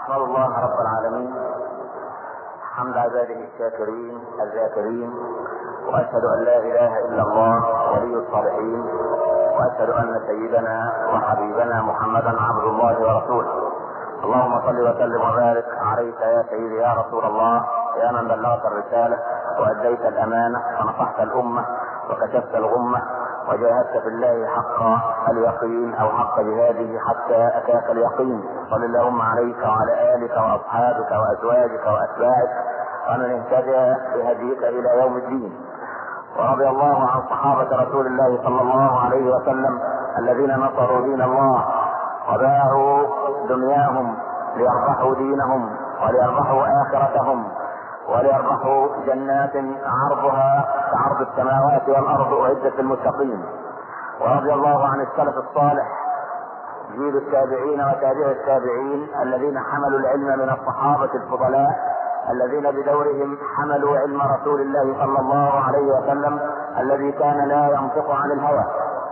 أحمد الله رب العالمين حمد عباده الشاكرين الذاكرين، وأشهد أن لا إله إلا الله ولي الصالحين، وأشهد أن سيدنا وحبيبنا محمدا عبد الله ورسوله. اللهم صل وسلم وبارك عليك يا سيدي يا رسول الله، يا من بلغت الرسالة وأديت الأمانة ونصحت الأمة وكشفت الغمة وجاهدت في الله حق اليقين أو حق جهاده حتى أتاك اليقين. صل اللهم عليك وعلى آلك وأصحابك وأزواجك وأتباعك ومن اهتدى بهديك إلى يوم الدين. ورضي الله عن صحابة رسول الله صلى الله عليه وسلم الذين نصروا دين الله وباعوا دنياهم ليربحوا دينهم وليربحوا آخرتهم وليربحوا جنات عرضها كعرض السماوات والأرض أعدت للمتقين. ورضي الله عن السلف الصالح جيل التابعين وتابع التابعين الذين حملوا العلم من الصحابة الفضلاء الذين بدورهم حملوا علم رسول الله صلى الله عليه وسلم الذي كان لا ينطق عن الهوى.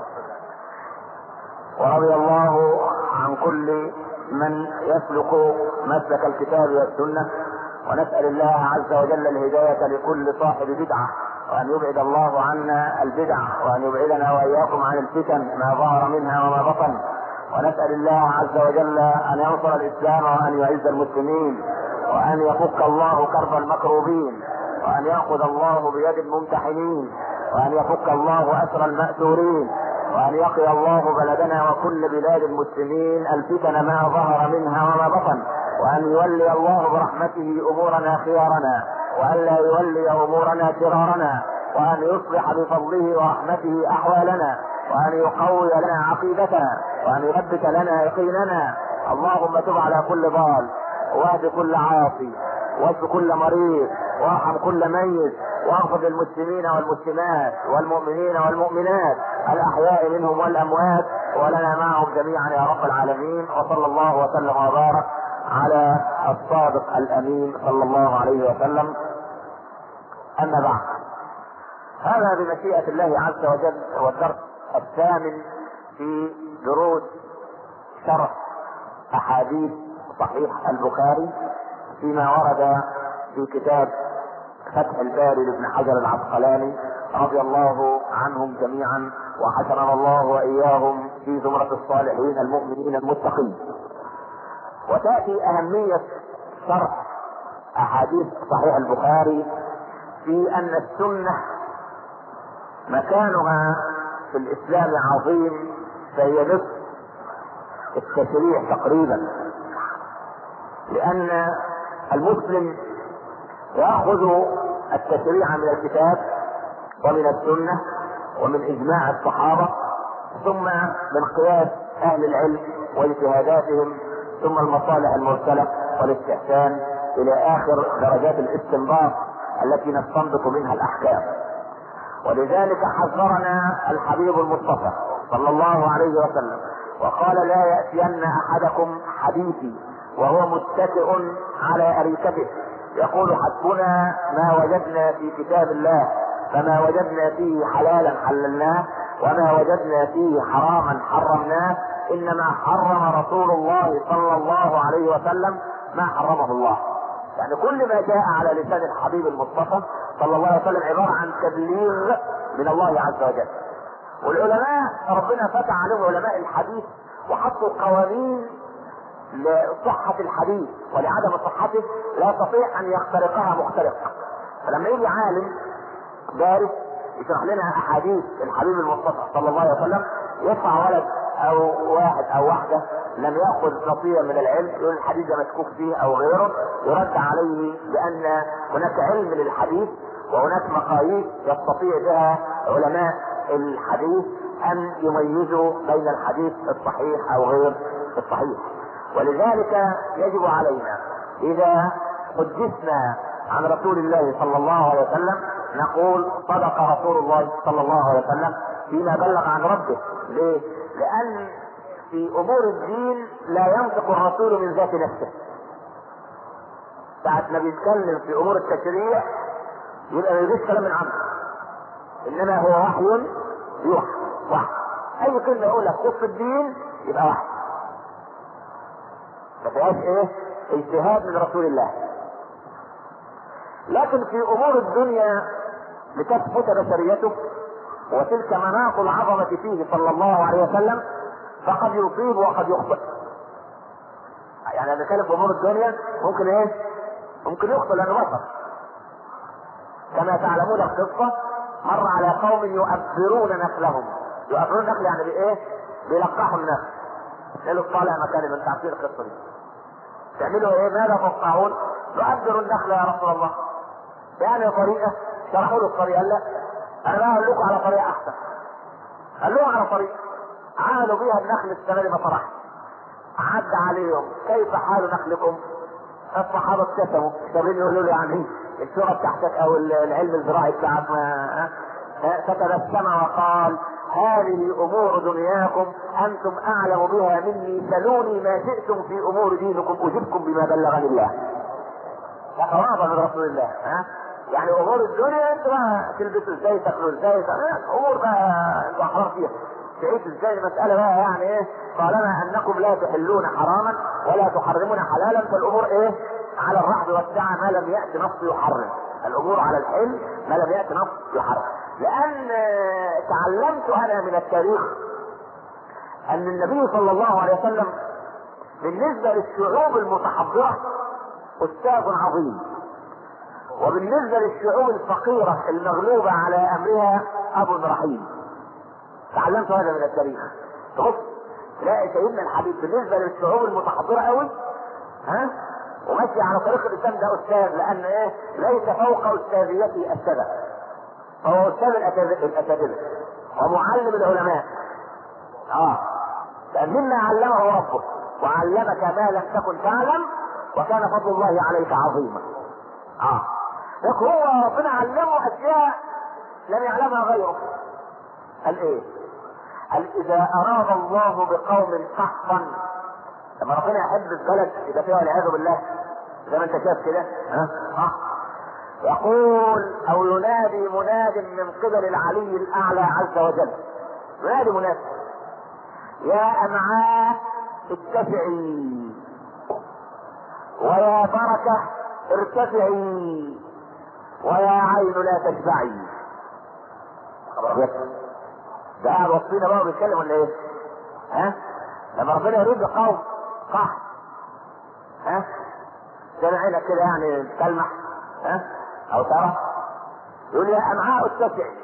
ورضي الله عن كل من يسلك مسلك الكتاب والسنة، ونسأل الله عز وجل الهداية لكل صاحب بدعة، وأن يبعد الله عنا البدع، وأن يبعدنا وإياكم عن الفتن ما ظهر منها وما بطن. ونسأل الله عز وجل أن ينصر الإسلام وأن يعز المسلمين، وأن يفك الله كرب المكروبين، وأن يأخذ الله بيد الممتحنين، وأن يفك الله أسر المأسورين، وأن يقي الله بلدنا وكل بلاد المسلمين الفتن ما ظهر منها وما بطن، وأن يولي الله برحمته أمورنا خيارنا، وأن لا يولي أمورنا شرارنا، وأن يصلح بفضله ورحمته أحوالنا، وأن يقوي لنا عقيدتنا، وأن يثبت لنا يقيننا. اللهم تب على كل ضال، واهد كل عاصي، واشف كل مريض، وارحم كل ميت، واغفر للمسلمين والمسلمات والمؤمنين والمؤمنات الأحياء منهم والأموات، ولنا معهم جميعا يا رب العالمين. وصلى الله وسلم وبارك على الصادق الأمين صلى الله عليه وسلم. أما بعد، هذا بمشيئة الله عز وجل هو الدرس الثامن في دروس شرح أحاديث صحيح البخاري فيما ورد في كتاب فتح الباري لابن حجر العسقلاني رضي الله عنهم جميعا، وحشرنا الله وإياهم في زمرة الصالحين المؤمنين المتقين. وتأتي أهمية شرح أحاديث صحيح البخاري في أن السنة مكانها في الإسلام عظيم، فهي نصف التشريع تقريبا، لأن المسلم يأخذ التشريع من الكتاب ومن السنة ومن إجماع الصحابة، ثم من قياس أهل العلم واجتهاداتهم، ثم المصالح المرسلة والاستحسان إلى آخر درجات الاستنباط التي نستنبط منها الأحكام. ولذلك حذرنا الحبيب المصطفى صلى الله عليه وسلم وقال: لا يأتين أحدكم حديثي وهو متكئ على أريكته يقول حسبنا ما وجدنا في كتاب الله، فما وجدنا فيه حلالا حللناه وما وجدنا فيه حراما حرمناه، إنما حرم رسول الله صلى الله عليه وسلم ما حرمه الله. يعني كل ما جاء على لسان الحبيب المصطفى صلى الله عليه وسلم عبارة عن تبليغ من الله عز وجل. والعلماء ربنا فتح عليهم علماء الحديث وحطوا قوانين لصحة الحديث، ولعدم صحته لا يستطيع ان يخترقها مخترق. فلما يجي عالم دارس يشرح لنا احاديث الحبيب المصطفى صلى الله عليه وسلم، يدفع ولد او واحد او واحدة لم يأخذ نصيبا من العلم يقول الحديث ده مشكوك فيه او غيره، يرد عليه بان هناك علم للحديث وهناك مقاييس يستطيع بها علماء الحديث ان يميزوا بين الحديث الصحيح او غير الصحيح. ولذلك يجب علينا اذا حدثنا عن رسول الله صلى الله عليه وسلم نقول صدق رسول الله صلى الله عليه وسلم فيما بلغ عن ربه. ليه؟ لان في امور الدين لا ينطق الرسول من ذات نفسه. ساعة ما بيتكلم في امور التشريع يبقى ما يجيش كلام من عنده، انما هو وحي يوحى. وحي اي كلمه يقولها تخص الدين يبقى وحي، ما فيهاش ايه اجتهاد من رسول الله. لكن في امور الدنيا لتثبت بشريته وتلك مناط العظمة فيه صلى الله عليه وسلم فقد يصيب وقد يخطئ. يعني انا بتكلم في امور الدنيا ممكن ايه؟ ممكن يخطئ لانه بشر. كما تعلمون القصة مر على قوم يؤبرون نخلهم. يؤبرون النخل يعني بايه؟ بيلقحوا النخل. قالوا طالع مكاني من تعطيل القصة دي. تعملوا ايه؟ ماذا تفقهون؟ يؤبروا النخل يا رسول الله. يعني طريقة شرحوا له الطريقة. لا انا بقى اقول لكم على طريقة احسن. قال لهم على طريقة عملوا بيها النخل السنة دي بصراحة. عد عليهم كيف حال نخلكم؟ الصحابة ابتسموا شابين يقولوا له يعني الشورى بتاعتك او العلم الزراعي بتاعك ما فتبسم وقال هذه امور دنياكم انتم اعلم بها مني سلوني ما شئتم في امور دينكم اجبكم بما بلغني الله. تواضع من رسول الله. يعني امور الدنيا انتوا بقى تلبسوا ازاي تاكلوا ازاي امور بقى انتوا احرار فيها تعيشوا ازاي مسألة بقى يعني ايه طالما انكم لا تحلون حراما ولا تحرمون حلالا فالامور ايه على الرحب والسعة ما لم يأتي نص يحرم. الامور على الحل ما لم يأتي نص يحرم. لان تعلمت انا من التاريخ ان النبي صلى الله عليه وسلم بالنسبة للشعوب المتحضرة استاذ عظيم، وبالنسبة للشعوب الفقيرة المغلوبة على امرها اب رحيم. تعلمت هذا من التاريخ. بص تلاقي سيدنا الحبيب بالنسبة للشعوب المتحضرة قوي وماشي على طريق الاسلام ده استاذ، لان ايه ليس فوق استاذيته السبب، هو استاذ الاساتذه ومعلم العلماء. مما علمه ربك وعلمك ما لم تكن تعلم وكان فضل الله عليك عظيما. لكن هو ربنا علمه اشياء لم يعلمها غيره. قال ايه؟ قال اذا اراد الله بقوم قحطا، لما ربنا يحب البلد يبقى فيها والعياذ بالله زي ما انت شايف كده يقول او ينادي مناد من قبل العلي الاعلى عز وجل. ينادي مناد يا امعاء اتسعي ويا بركة ارتفعي ويا عين لا تشبعي. ده قاعد وسطينا بقى بيتكلم ولا ايه؟ لما ربنا يريد قوم قحط زي ما عينك كده يعني تلمح او ترى يقول يا امعاء اتسعي.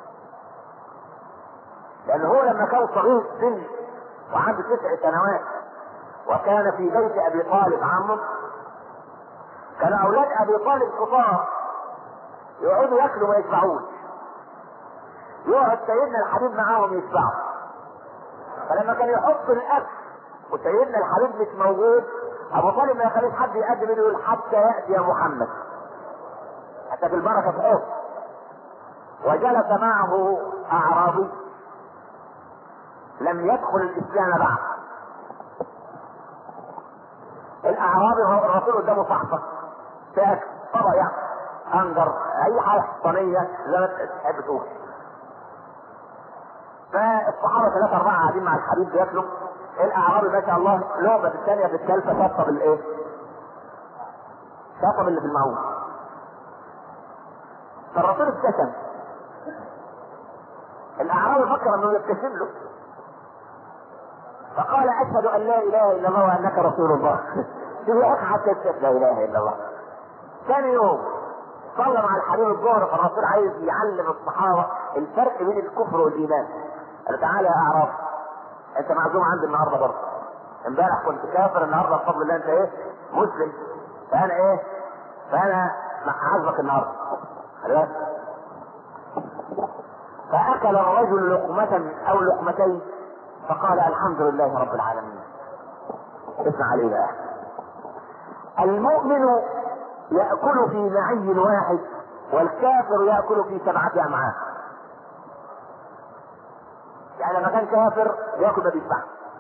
لان هو لما كان صغير السن وعنده 9 سنوات وكان في بيت ابي طالب عمه، كان اولاد ابي طالب كفار يقعدوا ياكلوا ما يشبعوش، يقعد سيدنا الحبيب معاهم يشبعوا. فلما كان يحط الاكل وسيدنا الحبيب مش موجود ابو طالب ما يخليش حد يقدم يقول حتى ياتي يا محمد، حتى في البركه في حوض. وجلس معه اعرابي لم يدخل الاسلام بعد. الاعرابي هو الرسول قدامه صحفه تاكل طبق يعني انجر اي حاجه صينيه زي ما تحب تقول. فالصحابه 3 4 قاعدين مع الحبيب بياكلوا، الاعرابي ما شاء الله لعبه الثانيه في الثالثه شطب الايه؟ شطب اللي في المعون. فالرسول ابتسم. الاعرابي فكر انه يبتسم له فقال اشهد ان لا اله الا الله وانك رسول الله. تبقى حتى تشهد لا اله الا الله. ثاني يوم صلى مع الحبيب الظهر، فالرسول عايز يعلم الصحابه الفرق بين الكفر والايمان. قال تعالى يا اعرابي انت معزوم عندي النهارده برضه، امبارح كنت كافر النهارده بفضل الله انت ايه؟ مسلم. فانا ايه؟ فانا عازمك النهارده. فاكل الرجل لقمة او لقمتين فقال الحمد لله رب العالمين. اسمع عليه بقى. المؤمن يأكل في معي واحد والكافر يأكل في 7 أمعاء. يعني لما كان كافر يأكل ما بيشبعش،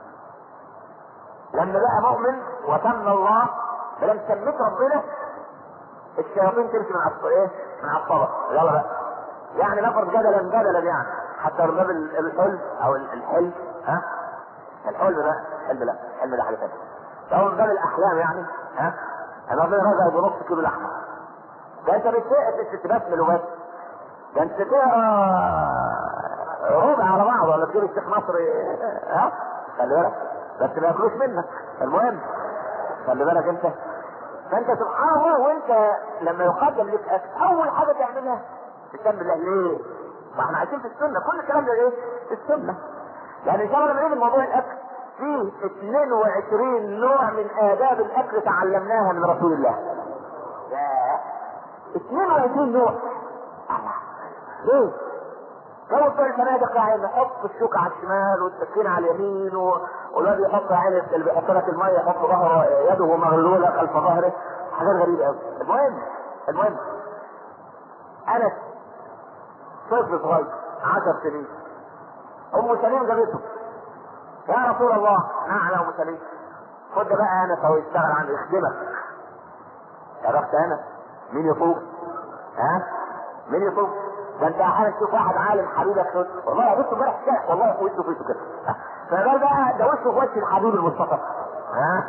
لما بقى مؤمن وسمى الله فلما سميت ربنا الشياطين تمشي من على الطبق. يلا بقى يعني نفرض جدلا يعني حتى من باب الحلم او الحلم الحلم ده حلم لا الحلم ده حاجه ثانيه. لو من باب الاحلام يعني، ها انا ربنا رزقك بنص كيلو لحمه، ده انت بتبسمل وبس، ده انت تقرا ربع على بعض ولا تجيب الشيخ نصري، ها خلي بالك بس ما ياكلوش منك. المهم خلي بالك انت، فانت سبحان الله وانت لما يقدم لك اكل اول حاجه تعملها تسمي الله. ليه؟ ما احنا عايشين في السنه، كل الكلام ده ايه؟ في السنه. يعني ان شاء الله لما نيجي لموضوع الاكل فيه 22 نوع من آداب الأكل تعلمناها من رسول الله. 22 نوع. ليه؟ لو بتوع الفنادق يعني نحط الشوكة على الشمال والسكين على اليمين والواد يحط عين اللي بيحط لك المية يحط ظهره يده مغلولة خلف ظهره، حاجات غريبة قوي. المهم أنا طفل صغير 10 سنين، أم سليم جابته، يا رسول الله نعم يا ام سليم خد بقى انس اهو يشتغل عندي يخدمك. يا بخت انس مين يطوف؟ ها مين يطوف؟ ده انت احيانا تشوف واحد عالم حبيبك تقول والله يا بص امبارح كده والله وشه في وشه كده، فقال بقى ده وشه في وش الحبيب المصطفى. ها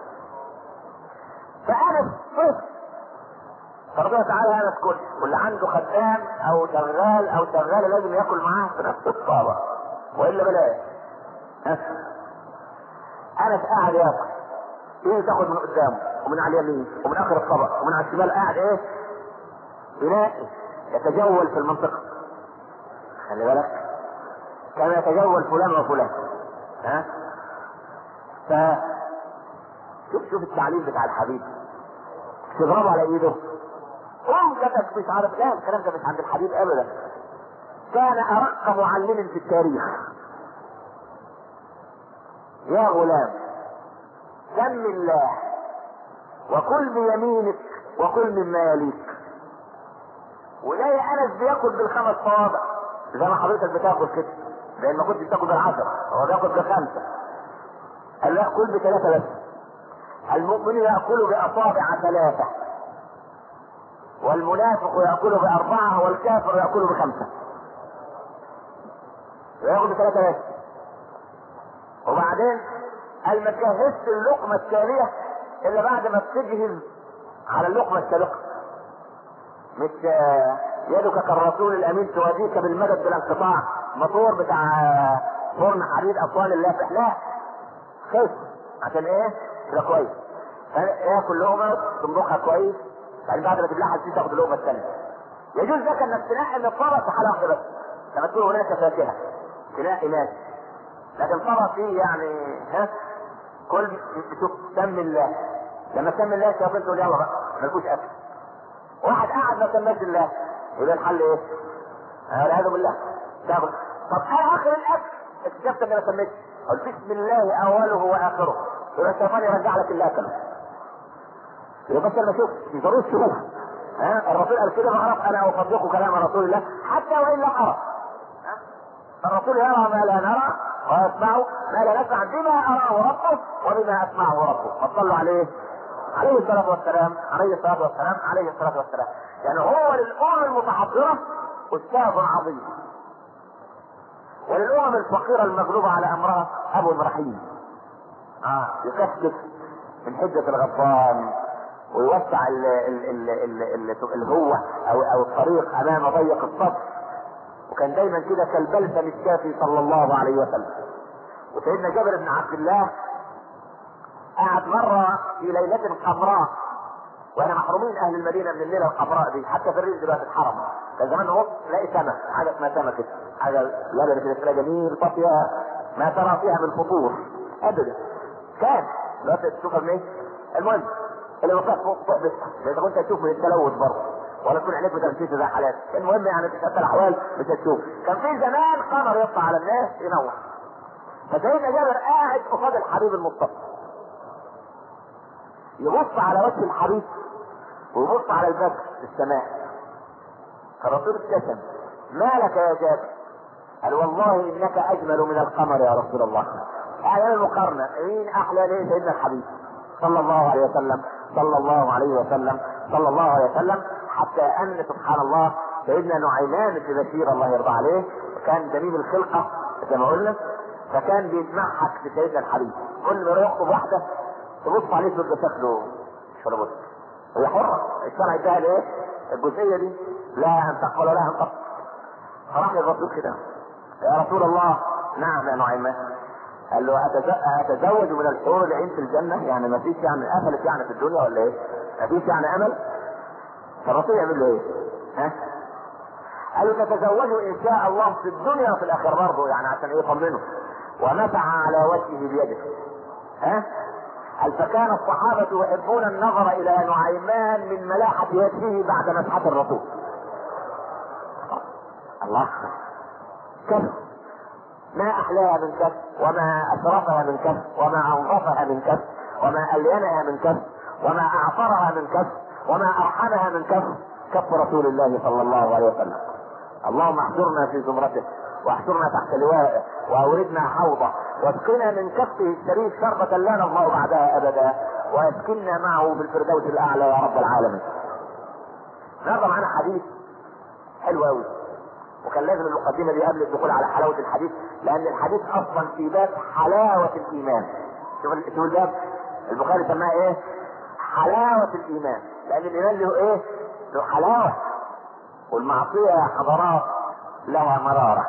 فانس طفل، فربنا تعالى انس كل واللي عنده خدام او شغاله لازم ياكل معاه في نفس الطابق والا بلاش. انس قاعد ياكل، ايه تاخد من قدامه ومن على اليمين ومن اخر الطبق ومن على الشمال، قاعد ايه ينائي يتجول في المنطقه. خلي بالك كان يتجول فلان وفلان. ها شوف التعليم بتاع الحبيب، تضربه على ايده وانجتك مش عارف. لا الكلام ده مش عند الحبيب ابدا. كان ارق معلم في التاريخ. يا غلام سم الله وكل بيمينك وكل مما يليك. ولاقي انس بياكل بالخمس صوابع زي ما حضرتك بتاكل كده، لان ما كنتش بتاكل بالعشرة، هو بياكل بالخمسة. قال لا كل بثلاثة بس. المؤمن ياكل باصابع 3 والمنافق ياكل ب4 والكافر ياكل ب5. وياكل ب3 بس. وبعدين قال ما تجهزش اللقمة التالية الا بعد ما تجهز على اللقمة السابقة. مش يدك كالرسول الامين توديك بالمدد بلا انقطاع، موتور بتاع فرن حديد اطوال اللافح، لا خف عشان ايه؟ يبقى كويس. ياكل لقمة تمضخها كويس، بعدين بعد ما تبلعها تاخد اللقمة الثانية. يجوز لك انك تنقي من الطبق في حالة واحدة بس، لما تكون هناك فاكهة تنقي ماشي، لكن طبق فيه يعني ها كل شوف سم الله. لما سم الله الشياطين تقول يلا بقى مالكوش اكل. واحد قاعد ما سماش الله يبقى الحل ايه؟ والعياذ بالله تاكل. طب انا اخر الاكل اكتشفت اني ما سميتش، قلت بسم الله اوله واخره، يبقى الشيطان يرجع لك اللي اكله. يبقى بس ما شوف ضروري تشوف. ها الرسول قال كده بعرف انا اصدق كلام رسول الله حتى وان لم ارى. الرسول يرى ما لا نرى ويسمع ما لا نسمع، بما اراه ربه وبما اسمعه ربه. فصلوا عليه عليه الصلاه والسلام عليه الصلاه والسلام عليه الصلاه والسلام. يعني هو للامم المتحضره استاذ عظيم، وللامم الفقيره المغلوبه على امرها ابو رحيم. يكشف من حجه الغضبان ويوسع الهوة او الطريق امام ضيق الصدر، وكان دايما كده كالبلسم الشافي صلى الله عليه وسلم. وسيدنا جابر بن عبد الله قعد مرة في ليلة حمراء، واحنا محرومين اهل المدينة من الليلة الحمراء دي، حتى في الريف دلوقتي اتحرم. كان زمان نبص تلاقي سمك، حاجة اسمها سمك كده، حاجة لبنة كده تلاقي جميل طافية ما ترى فيها من فطور ابدا. كان دلوقتي تشوفها منين؟ المهم اللي وقف فوق بس اذا كنت تشوف من التلوث برضه ولا تكون عينيك بتمشيش زي حالات. المهم يعني في شتى الاحوال مش هتشوف. كان في زمان قمر يطلع على الناس ينور، فسيدنا جابر قاعد قصاد الحبيب المصطفى يبص على وجه الحبيب ويبص على البدر في السماء. فالرسول ابتسم، ما لك يا جابر؟ قال والله انك اجمل من القمر يا رسول الله. اعلى المقارنه مين احلى ليه؟ سيدنا الحبيب صلى الله عليه وسلم صلى الله عليه وسلم صلى الله عليه وسلم. حتى ان سبحان الله سيدنا نعيمان بن بشير الله يرضى عليه كان جميل الخلقه زي ما قلنا، فكان بيتمحك في سيدنا الحبيب. كل ما يخطب واحده تبص عليه تبقى شكله مش ولا بد. هي حرة، الشرع اداها الايه؟ الجزئية دي، لا ان تقبل ولا ان تقبل. فراح الرسول كده: يا رسول الله. نعم يا نعيمان. قال له: اتزوج من الحور العين في الجنة؟ يعني ما فيش يعني قفلت يعني في الدنيا ولا ايه؟ ما فيش يعني امل؟ فالرسول يعمل له ايه؟ ها؟ قال له: تتزوجوا ان شاء الله في الدنيا وفي الاخره برضه، يعني عشان ايه؟ يطمنه. ومسح على وجهه بيده. ها؟ قال: فكان الصحابة يحبون النظر الى نعيمان من ملاحة وجهه بعد مسحة الرسول. الله، كذب. ما احلاها من كف، وما اشرفها من كف، وما انظفها من كف، وما الينها من كف، وما اعطرها من كف، وما ارحمها من كف، كف رسول الله صلى الله عليه وسلم. اللهم احشرنا في زمرته، واحشرنا تحت لوائه، واوردنا حوضه، واسقنا من كفه الشريف شربة لا نظمأ بعدها ابدا، واسكننا معه في الفردوس الاعلى يا رب العالمين. النهارده معانا حديث حلو قوي، وكان لازم المقدمه دي قبل الدخول على حلاوه الحديث، لان الحديث اصلا في باب حلاوه الايمان. شوف الباب، البخاري سماها ايه؟ حلاوه الايمان، لان الايمان له ايه؟ له حلاوه، والمعصيه يا حضرات لها مراره.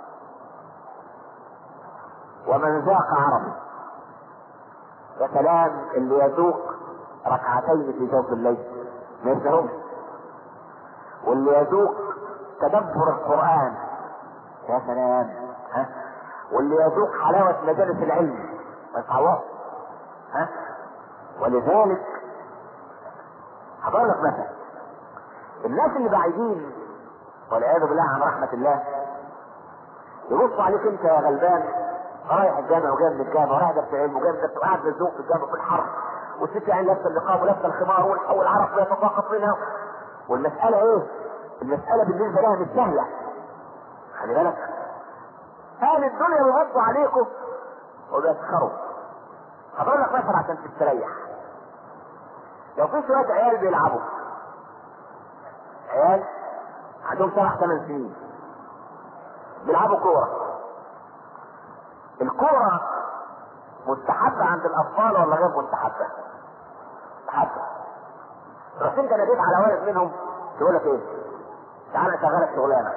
ومن ذاق عرف. يا سلام اللي يذوق ركعتين في جوف الليل ما يسهمش، واللي يذوق تدبر القرآن يا سلام، ها؟ واللي يذوق حلاوة مجالس العلم ما يتعوضش، ها؟ ولذلك هقول لك مثلا الناس اللي بعيدين والعياذ بالله عن رحمة الله، يبصوا عليك انت يا غلبان رايح الجامع وجاي من الجامع ورايح درس علم وجاي من درس وقاعد مزنوق في الجامع في الحر، والست يعني لابسه النقاب ولابسه الخمار والعرق بيتساقط منها، والمسألة ايه؟ المسألة بالنسبة لها مش سهلة. خلي بالك، اهل الدنيا بيبصوا عليكم وبيسخروا. هقول لك مثلا عشان تستريح، لو في شوية عيال بيلعبوا، عيال عندهم 7-8 سنين بيلعبوا كورة، الكورة مستحبة عند الأطفال ولا غير مستحبة؟ مستحبة. رحت انت ناديت على ولد منهم يقول لك ايه؟ تعالى اشغلك شغلانه،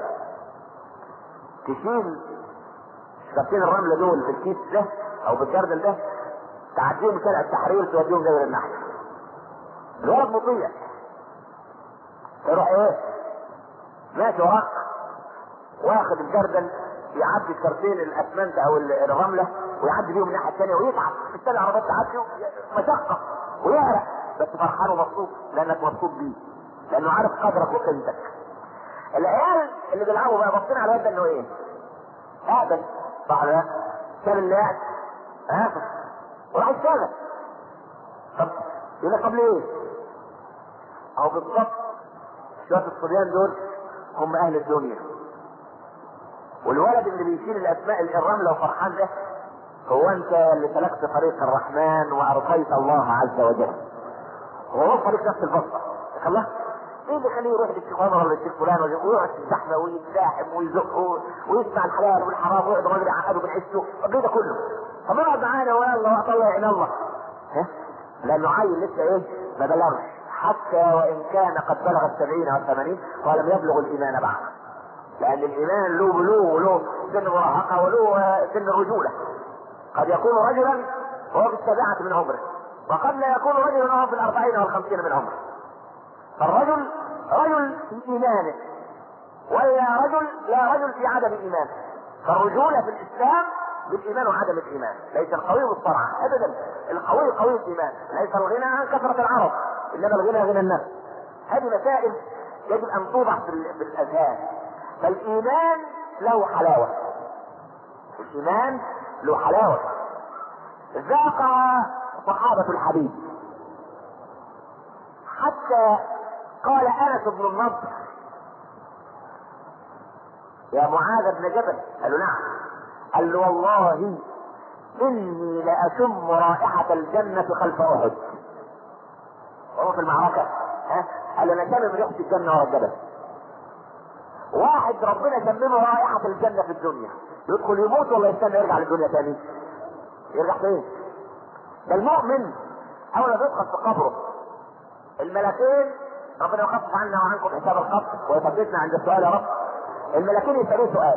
تشيل شبكتين الرمله دول في الكيس ده او بالجردل ده، تعديهم شارع التحرير توديهم داير النحل. الولد مطيع، يروح ايه؟ ماشي وراك واخد الجردل يعدي الكرتين الاسمنت او الرمله ويعدي بيهم الناحيه الثانيه ويتعب في الثانيه عربيات تعدي مشقه ويغرق، بس فرحان ومبسوط لانك مبسوط بيه، لانه عارف قدرك وقيمتك. العيال اللي بيلعبوا بقى باصين على الواد ده انه ايه؟ اقبل صح ولا لا؟ شال اللعب ها وراح يشتغل. طب يقول لك طب ليه؟ اهو بالظبط شويه الصبيان دول هم اهل الدنيا، والولد اللي بيشيل الاسماء الرمله وفرحان ده هو انت اللي سلكت طريق الرحمن وارضيت الله عز وجل. هو وصل لك نفس البسطه. الله ايه اللي يخليه يروح للشيخ عمر ولا للشيخ فلان ويقعد في الزحمه ويتزاحم ويزقه ويسمع الحلال والحرام ويقعد الراجل يعقده بالعشه والجو ده كله؟ طب اقعد معانا ويلا واطلع عين الله. ها؟ لانه عيل لسه ايه؟ ما بلغش، حتى وان كان قد بلغ 70 أو 80 ولم يبلغ الايمان بعد. لان الايمان له بلوغ وله سن مراهقه وله سن الرجوله. قد يكون رجلا وهو في 7 من عمره، وقد لا يكون رجلا وهو في 40 أو 50 من عمره. فالرجل رجل في ايمانه، ولا رجل لا رجل في عدم ايمانه. فالرجوله في الاسلام بالايمان وعدم الايمان، ليس القوي بالصرعه ابدا، القوي قوي الايمان، ليس الغنى عن كثره العرب انما الغنى غنى النفس. هذه مسائل يجب ان توضع في الاذهان. فالايمان له حلاوه، الايمان له حلاوه. ذاق صحابه الحبيب حتى قال انس بن النضر يا معاذ بن جبل، قال له نعم، قال له والله اني لاشم رائحة الجنة خلف احد. وهو في المعركة ها قال له انا شامم ريحة الجنة ورا الجبل. واحد ربنا شممه رائحة الجنة في الدنيا يدخل يموت ولا يستنى يرجع للدنيا تاني؟ يرجع فين؟ ده المؤمن اول ما تدخل في قبره الملكين، ربنا يخفف عنا وعنكم حساب القبر ويثبتنا عند السؤال يا رب. الملكين يسألوه سؤال: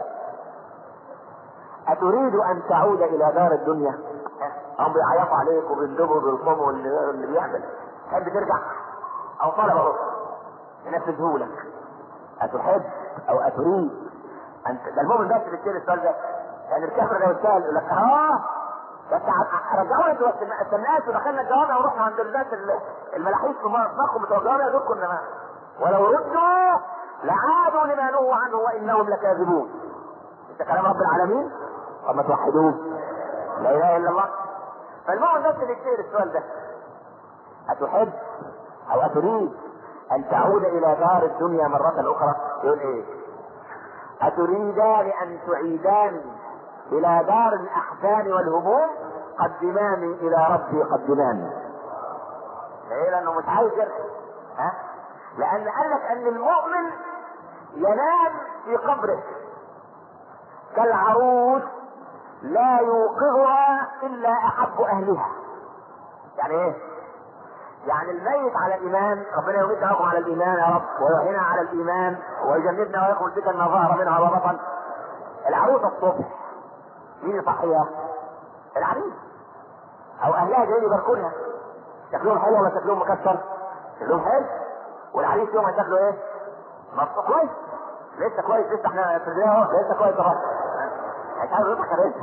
أتريد أن تعود إلى دار الدنيا؟ هم بيعيطوا عليك وبيندبوا بالقوم واللي بيعمل. تحب ترجع؟ أو طلب رسل ينفذه لك. أتحب أو أتريد أن ده المؤمن بس اللي يسأل السؤال ده. يعني الكافر لو يسأل يقول لك بس رجعونا دلوقتي الناس ودخلنا الجوامع ورحنا عند الناس الملاحيس في مخهم متوجهين يدركوا انما ولو ردوا لعادوا لما نهوا عنه وانهم لكاذبون. انت كلام رب العالمين. طب ما توحدوه، لا اله الا الله. فالمؤمن بس اللي يسأل السؤال ده: أتحب أو أتريد أن تعود إلى دار الدنيا مرة أخرى؟ يقول إيه؟ أتريدان أن تعيدان إلى دار الأحزان والهموم؟ قدماني إلى ربي قدماني. ليه؟ لأنه مش عايز يرجع. لأن قال لك أن المؤمن ينام في قبره كالعروس لا يوقظها إلا أحب أهلها. يعني إيه؟ يعني الميت على الإيمان، ربنا يمتعكم على الإيمان يا رب ويحيينا على الإيمان ويجنبنا ويخرج بك ما ظهر منها وبطن. العروس الصبح مين يصحيها؟ العريس او اهلها جايين يباركونها. شكلهم حلو ولا شكلهم مكسر؟ شكلهم حلو. والعريس يوم شكله ايه؟ مبسوط كويس. لسه كويس، لسه احنا في البدايه اهو، لسه كويس اهو. مش عارف يضحك عليه.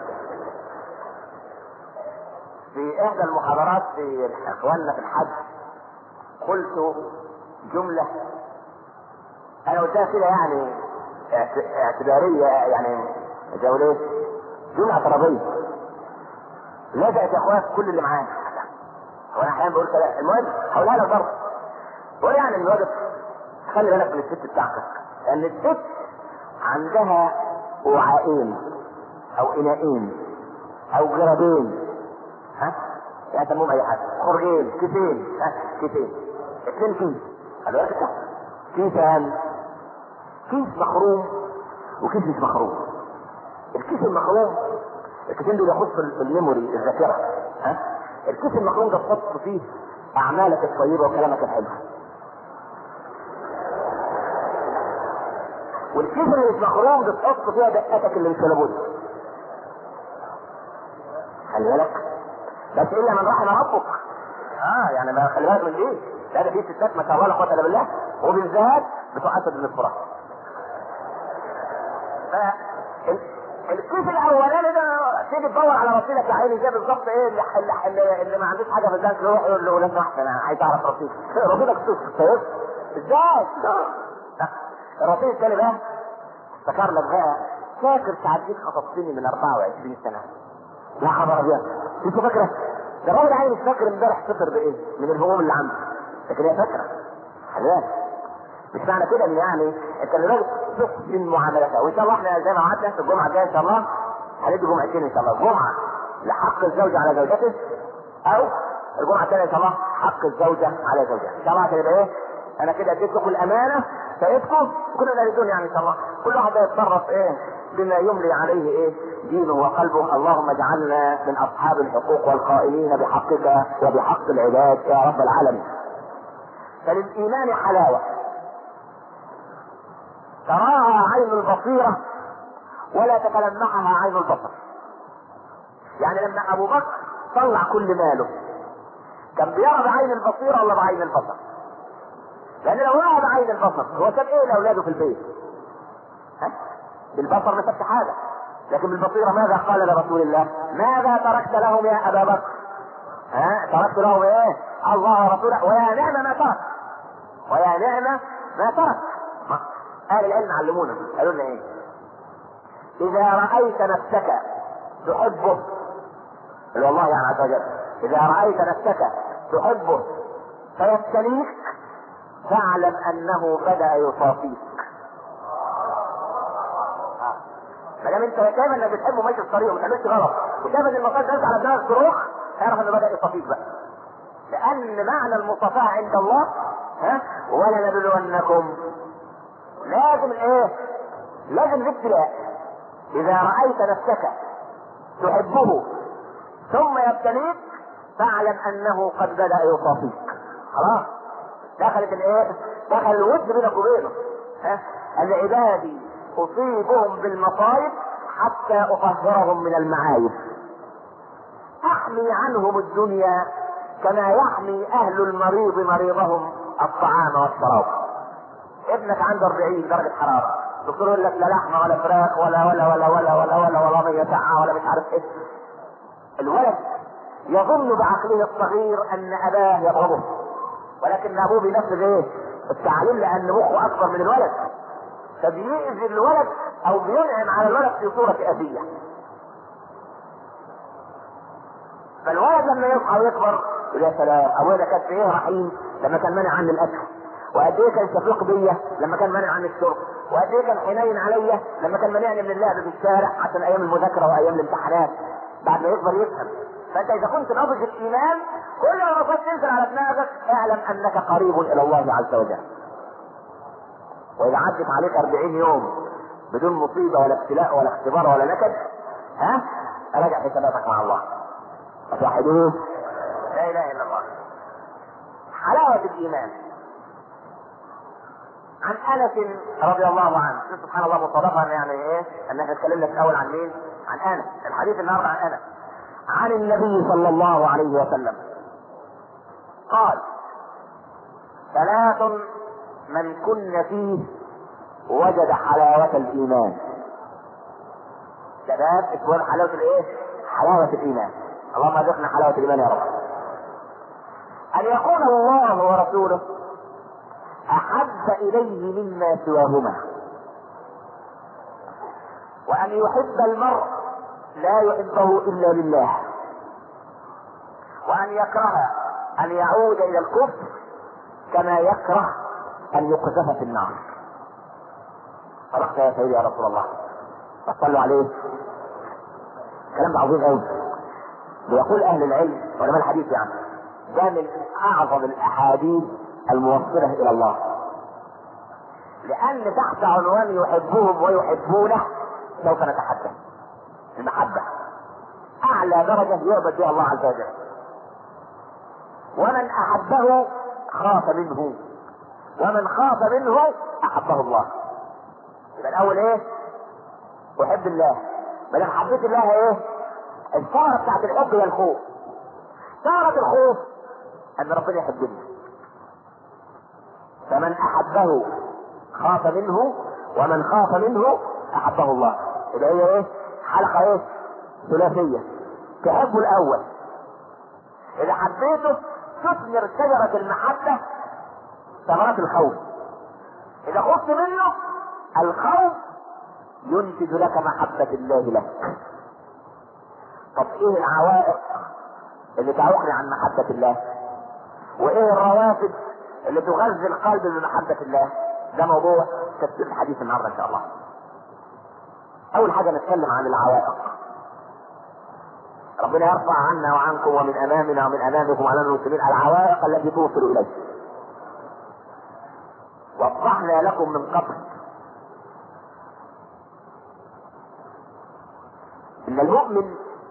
في احدى المحاضرات في اخواننا في الحج قلت جمله انا قلتها كده يعني اعتباريه، يعني جولات جمله اعتراضيه لزقت يا اخويا كل اللي معانا. وانا احيانا بقول كده، المهم هقولها لك برضه. بقول يعني الواجب خلي بالك من الست بتاعتك، لان الست عندها وعاءين او اناءين او جرابين، يعني تسموهم اي حاجه، خرجين، كيسين، كيسين، 2 كيس. خلي بالك كده، كيسان، كيس مخروم وكيس مش مخروم. الكيس المخروم الكيسين دول يخص الميموري الذاكره، الكيس المخروم ده تحط فيه اعمالك الطيبه وكلامك الحلو. والكيس اللي مش مخروم ده تحط فيها دقاتك اللي مش لابد. خلي بالك بس الا من رحم ربك. يعني ما خلي بالك من دي. ده في ستات ما شاء الله لا قوه الا بالله، وبالذات بتوع اسد بن الفرات. الكيس الاولاني ده تيجي تدور على رصيدك يا عيني زي بالظبط ايه اللي ما عندوش حاجه في البنك يروح يقول له لازم احسن انا عايز اعرف رصيدك. رصيدك طيب ازاي؟ الرصيد الثاني بقى افتكر لك بقى، فاكر ساعات جيت خطبتني من 24 سنه؟ يا خبر ابيض، انت فاكره؟ ده الراجل عيني مش فاكر امبارح فطر بايه من الهموم اللي عنده، لكن هي فاكره. خلي بالك مش معنى كده ان يعني انت اللي تحسن معاملتها. وان شاء الله احنا زي ما وعدنا في الجمعه الجايه ان شاء الله هندي جمعتين ان شاء الله، جمعه لحق الزوج على زوجته، او الجمعه الثانيه ان شاء الله حق الزوجه على زوجها. ان شاء الله هتبقى ايه؟ انا كده اديت لكم الامانه سيدكم كلنا للدنيا يعني ان شاء الله، كل واحد يتصرف ايه بما يملي عليه ايه دينه وقلبه. اللهم اجعلنا من اصحاب الحقوق والقائمين بحقك وبحق العباد يا رب العالمين. فللايمان حلاوه تراها عين البصيرة ولا تتلمعها عين البصر. يعني لما ابو بكر طلع كل ماله كان بيرى بعين البصيرة ولا بعين البصر؟ لان لو رأى بعين البصر هو ساب ايه لاولاده في البيت؟ بالبصر ما سابش حاجة، لكن بالبصيرة ماذا قال لرسول الله؟ ماذا تركت لهم يا ابا بكر؟ تركت لهم ايه؟ الله ورسوله، ويا نعم ما ترك، ويا نعم ما ترك. اهل العلم علمونا قالوا لنا ايه؟ اذا رايت نفسك تحبه، والله يعني عز وجل، اذا رايت نفسك تحبه فيبتليك فاعلم انه بدا يصافيك. ما دام انت شايف انك بتحبه ماشي في الطريق وما تعملش غلط وشايف ان المصاص نازل على دماغك صاروخ، اعرف انه بدا يصافيك بقى. لان معنى المصافحه عند الله ولنبلونكم، لازم ايه؟ لازم الابتلاء. اذا رايت نفسك تحبه ثم يبتليك فاعلم انه قد بدأ يصافيك. خلاص دخلت الايه؟ دخل الود بينك وبينه. ان عبادي اصيبهم بالمصائب حتى اطهرهم من المعايب. احمي عنهم الدنيا كما يحمي اهل المريض مريضهم الطعام والشراب. ابنك عنده 40 درجة حرارة، الدكتور يقول لك لا لحمة ولا فراخ ولا مية ساعة ولا مش عارف ايه. الولد يظن بعقله الصغير ان اباه يضربه، ولكن ابوه بينفذ ايه؟ التعليم، لان مخه اكبر من الولد، فبيأذي الولد او بينعم على الولد في صورة اذية. فالولد لما يصحى ويكبر يقول يا سلام ابويا ده كان ايه رحيم لما كان مانع عني الاكل، وقد ايه كان شفيق بيا لما كان مانع عني الشرب، وقد ايه كان حنين عليا لما كان مانعني من اللعب في الشارع عشان ايام المذاكره وايام الامتحانات. بعد ما يكبر يفهم. فانت اذا كنت ناضج الايمان كل ما المفروض تنزل على دماغك اعلم انك قريب الى الله عز وجل. واذا عدت عليك 40 يوم بدون مصيبه ولا ابتلاء ولا اختبار ولا نكد، راجع حساباتك مع الله. فتوحدوه لا اله الا الله. حلاوه الايمان. عن انس رضي الله عنه، سبحان الله مصادفه يعني ايه ان احنا اتكلمنا في الاول عن مين؟ عن انس. الحديث النهارده عن انس عن النبي صلى الله عليه وسلم قال: ثلاث من كن فيه وجد حلاوة الايمان. شباب اسمه حلاوة الايه؟ حلاوة الايمان. اللهم ارزقنا حلاوة الايمان يا رب. ان يكون الله ورسوله احب اليه مما سواهما، وان يحب المرء لا يحبه الا لله، وان يكره ان يعود الى الكفر كما يكره ان يقذف في النار. صدقت يا سيدي يا رسول الله، صلوا عليه. كلام ده عظيم قوي. بيقول اهل العلم علماء الحديث يعني ده من اعظم الاحاديث الموصله الى الله، لان تحت عنوان يحبهم ويحبونه سوف نتحدث. المحبه اعلى درجه يعبد بها الله عز وجل. ومن احبه خاف منه، ومن خاف منه احبه الله. يبقى الاول ايه؟ احب الله. ما دام حبيت الله ايه؟ الثمره بتاعت الحب هي الخوف. ثمره الخوف ان ربنا يحبني. فمن احبه خاف منه، ومن خاف منه احبه الله. يبقى هي ايه؟ حلقه ايه؟ ثلاثيه. تحبه الاول، اذا حبيته تثمر شجره المحبه ثمرات الخوف. اذا خفت منه الخوف ينتج لك محبه الله لك. طب ايه العوائق اللي تعوقني عن محبه الله؟ وايه الروافد اللي تغذي القلب بمحبه الله؟ ده موضوع تفسير الحديث النهارده ان شاء الله. اول حاجه نتكلم عن العوائق. ربنا يرفع عنا وعنكم ومن امامنا ومن امامكم وعلى المسلمين العوائق التي توصل اليه. وضحنا لكم من قبل ان المؤمن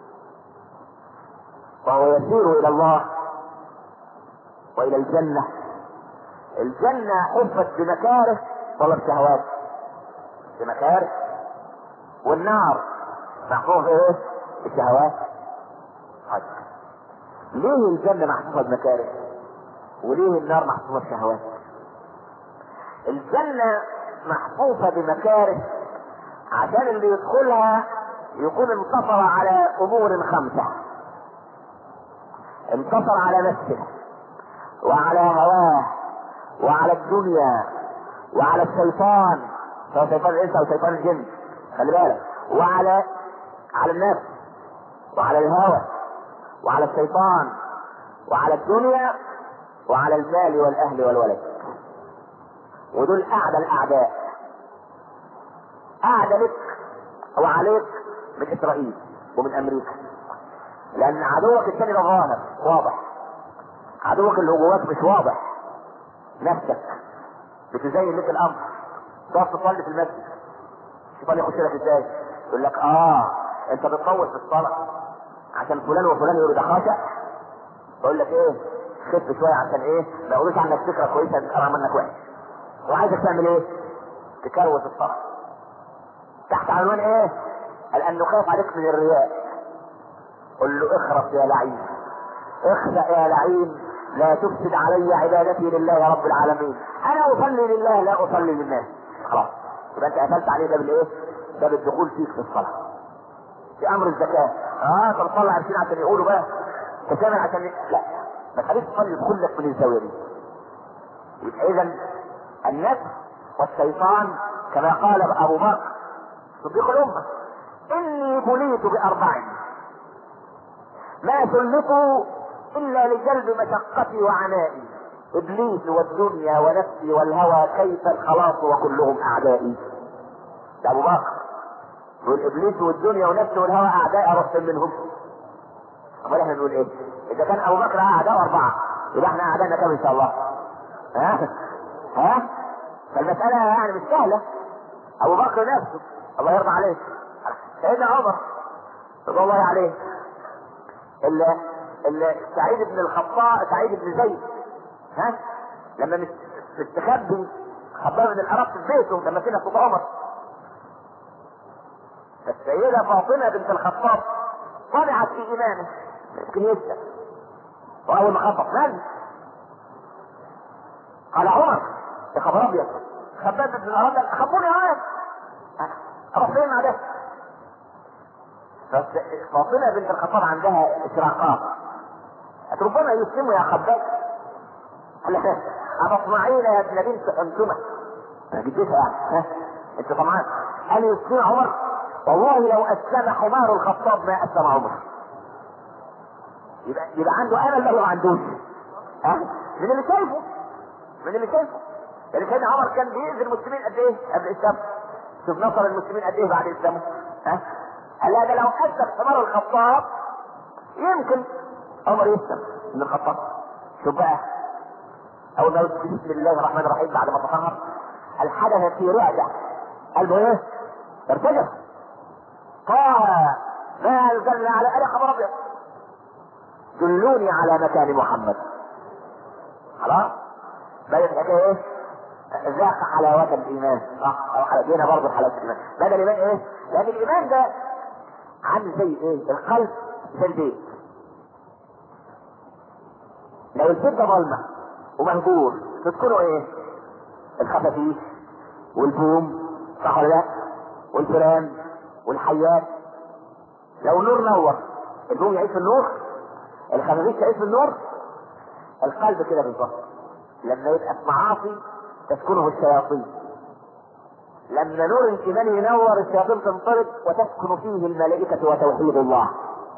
وهو يسير الى الله والى الجنه، الجنه حفت بمكاره ولا بشهوات؟ بمكاره. والنار محفوظه ايه؟ بالشهوات. ليه الجنه محفوظه بمكاره وليه النار محفوظه بشهوات؟ الجنه محفوظه بمكاره عشان اللي يدخلها يكون انتصر على امور خمسه. انتصر على نفسه وعلى هواه وعلى الدنيا وعلى الشيطان، سواء شيطان الانس او شيطان الجن، خلي بالك، وعلى النفس وعلى الهوى وعلى الشيطان وعلى الدنيا وعلى المال والاهل والولد. ودول اعدى الاعداء، اعدى لك وعليك من اسرائيل ومن امريكا، لان عدوك الثاني ده ظاهر واضح، عدوك اللي جواك مش واضح. نفسك بتزين لك الامر، تقف تصلي في المسجد، الشيطان يخش لك ازاي؟ يقول لك انت بتطول في الصلاه عشان فلان وفلان يقولوا ده خاشع، بقول لك ايه، خف شويه عشان ايه ما يقولوش عنك فكره كويسه تقرا منك وحش. وعايزك تعمل ايه؟ تكروت الصلاه تحت عنوان ايه؟ قال انه خايف عليك من الرياء. قل له اخرس يا لعين، اخسأ يا لعين، لا تفسد علي عبادتي لله رب العالمين، انا اصلي لله لا اصلي للناس. خلاص يبقى انت قفلت عليه باب الايه؟ باب الدخول فيك في الصلاه. في امر الزكاه، طب صلى 20 عشان يقولوا بقى تكامل عشان لا، ما تخليش تصلي كلك من الزاويه دي. يبقى اذا النفس والشيطان كما قال ابو بكر صديق الامه: اني بليت باربع ما سلكوا الا لجلب مشقتي وعنائي، ابليس والدنيا ونفسي والهوى كيف الخلاص وكلهم اعدائي. ده ابو بكر يقول ابليس والدنيا ونفسي والهوى اعدائي ارسل منهم. امال احنا نقول ايه؟ اذا كان ابو بكر اعداء 4 يبقى احنا اعدائنا كام ان شاء الله؟ ها فالمساله يعني مش سهله. ابو بكر نفسه الله يرضى عليه، سيدنا عمر رضي الله عليه، سعيد بن الخطاب، سعيد بن زيد، لما مستخبي خباه من العراق في بيته لما كنا في عمر، السيدة فاطمة بنت الخطاب طمعت في ايمانه يمكن يسلم، واول ما خطب من؟ قال عمر يا خبر ابيض، خباب بن العراق خبوني عاد اروح فين مع ده؟ فاطمة بنت الخطاب عندها اشراقات، ربما يسلموا يا خباب. أتصنعين يا ابن بنت حنتمة، انا جدتها يعني انت طمعان. قال يسلم عمر؟ والله لو اسلم حمار الخطاب ما اسلم عمر. يبقى عنده امل له ما عندوش. من اللي شايفه، يعني سيدنا عمر كان بيأذي المسلمين قد ايه قبل الاسلام؟ شوف نصر المسلمين قد ايه بعد اسلامه. قال هذا لو اسلم حمار الخطاب يمكن عمر يسلم من الخطاب. شوف بقى اول ما يقول بسم الله الرحمن الرحيم بعد ما تطهر الحدث في رعده قلبه ايه؟ ارتجف. طه ما انزلنا على خبر ابيض دلوني على مكان محمد. خلاص بدأت الحكايه ايه؟ ذاق حلاوة الايمان. صح، او حلاوتنا برضه حلاوة الايمان. بدأ الايمان ايه؟ لان الايمان ده عامل زي ايه؟ القلب زي البيت. لو البيت ده ظلمه ومهجور تسكنه ايه؟ الخفافيش والبوم، صح ولا لا؟ والفيران والحيات. لو النور نور البوم يعيش في النور، الخفافيش تعيش في النور. القلب كده بالظبط، لما يبقى في معاصي تسكنه الشياطين، لما نور الايمان ينور الشياطين تنطرد وتسكن فيه الملائكه وتوحيد الله.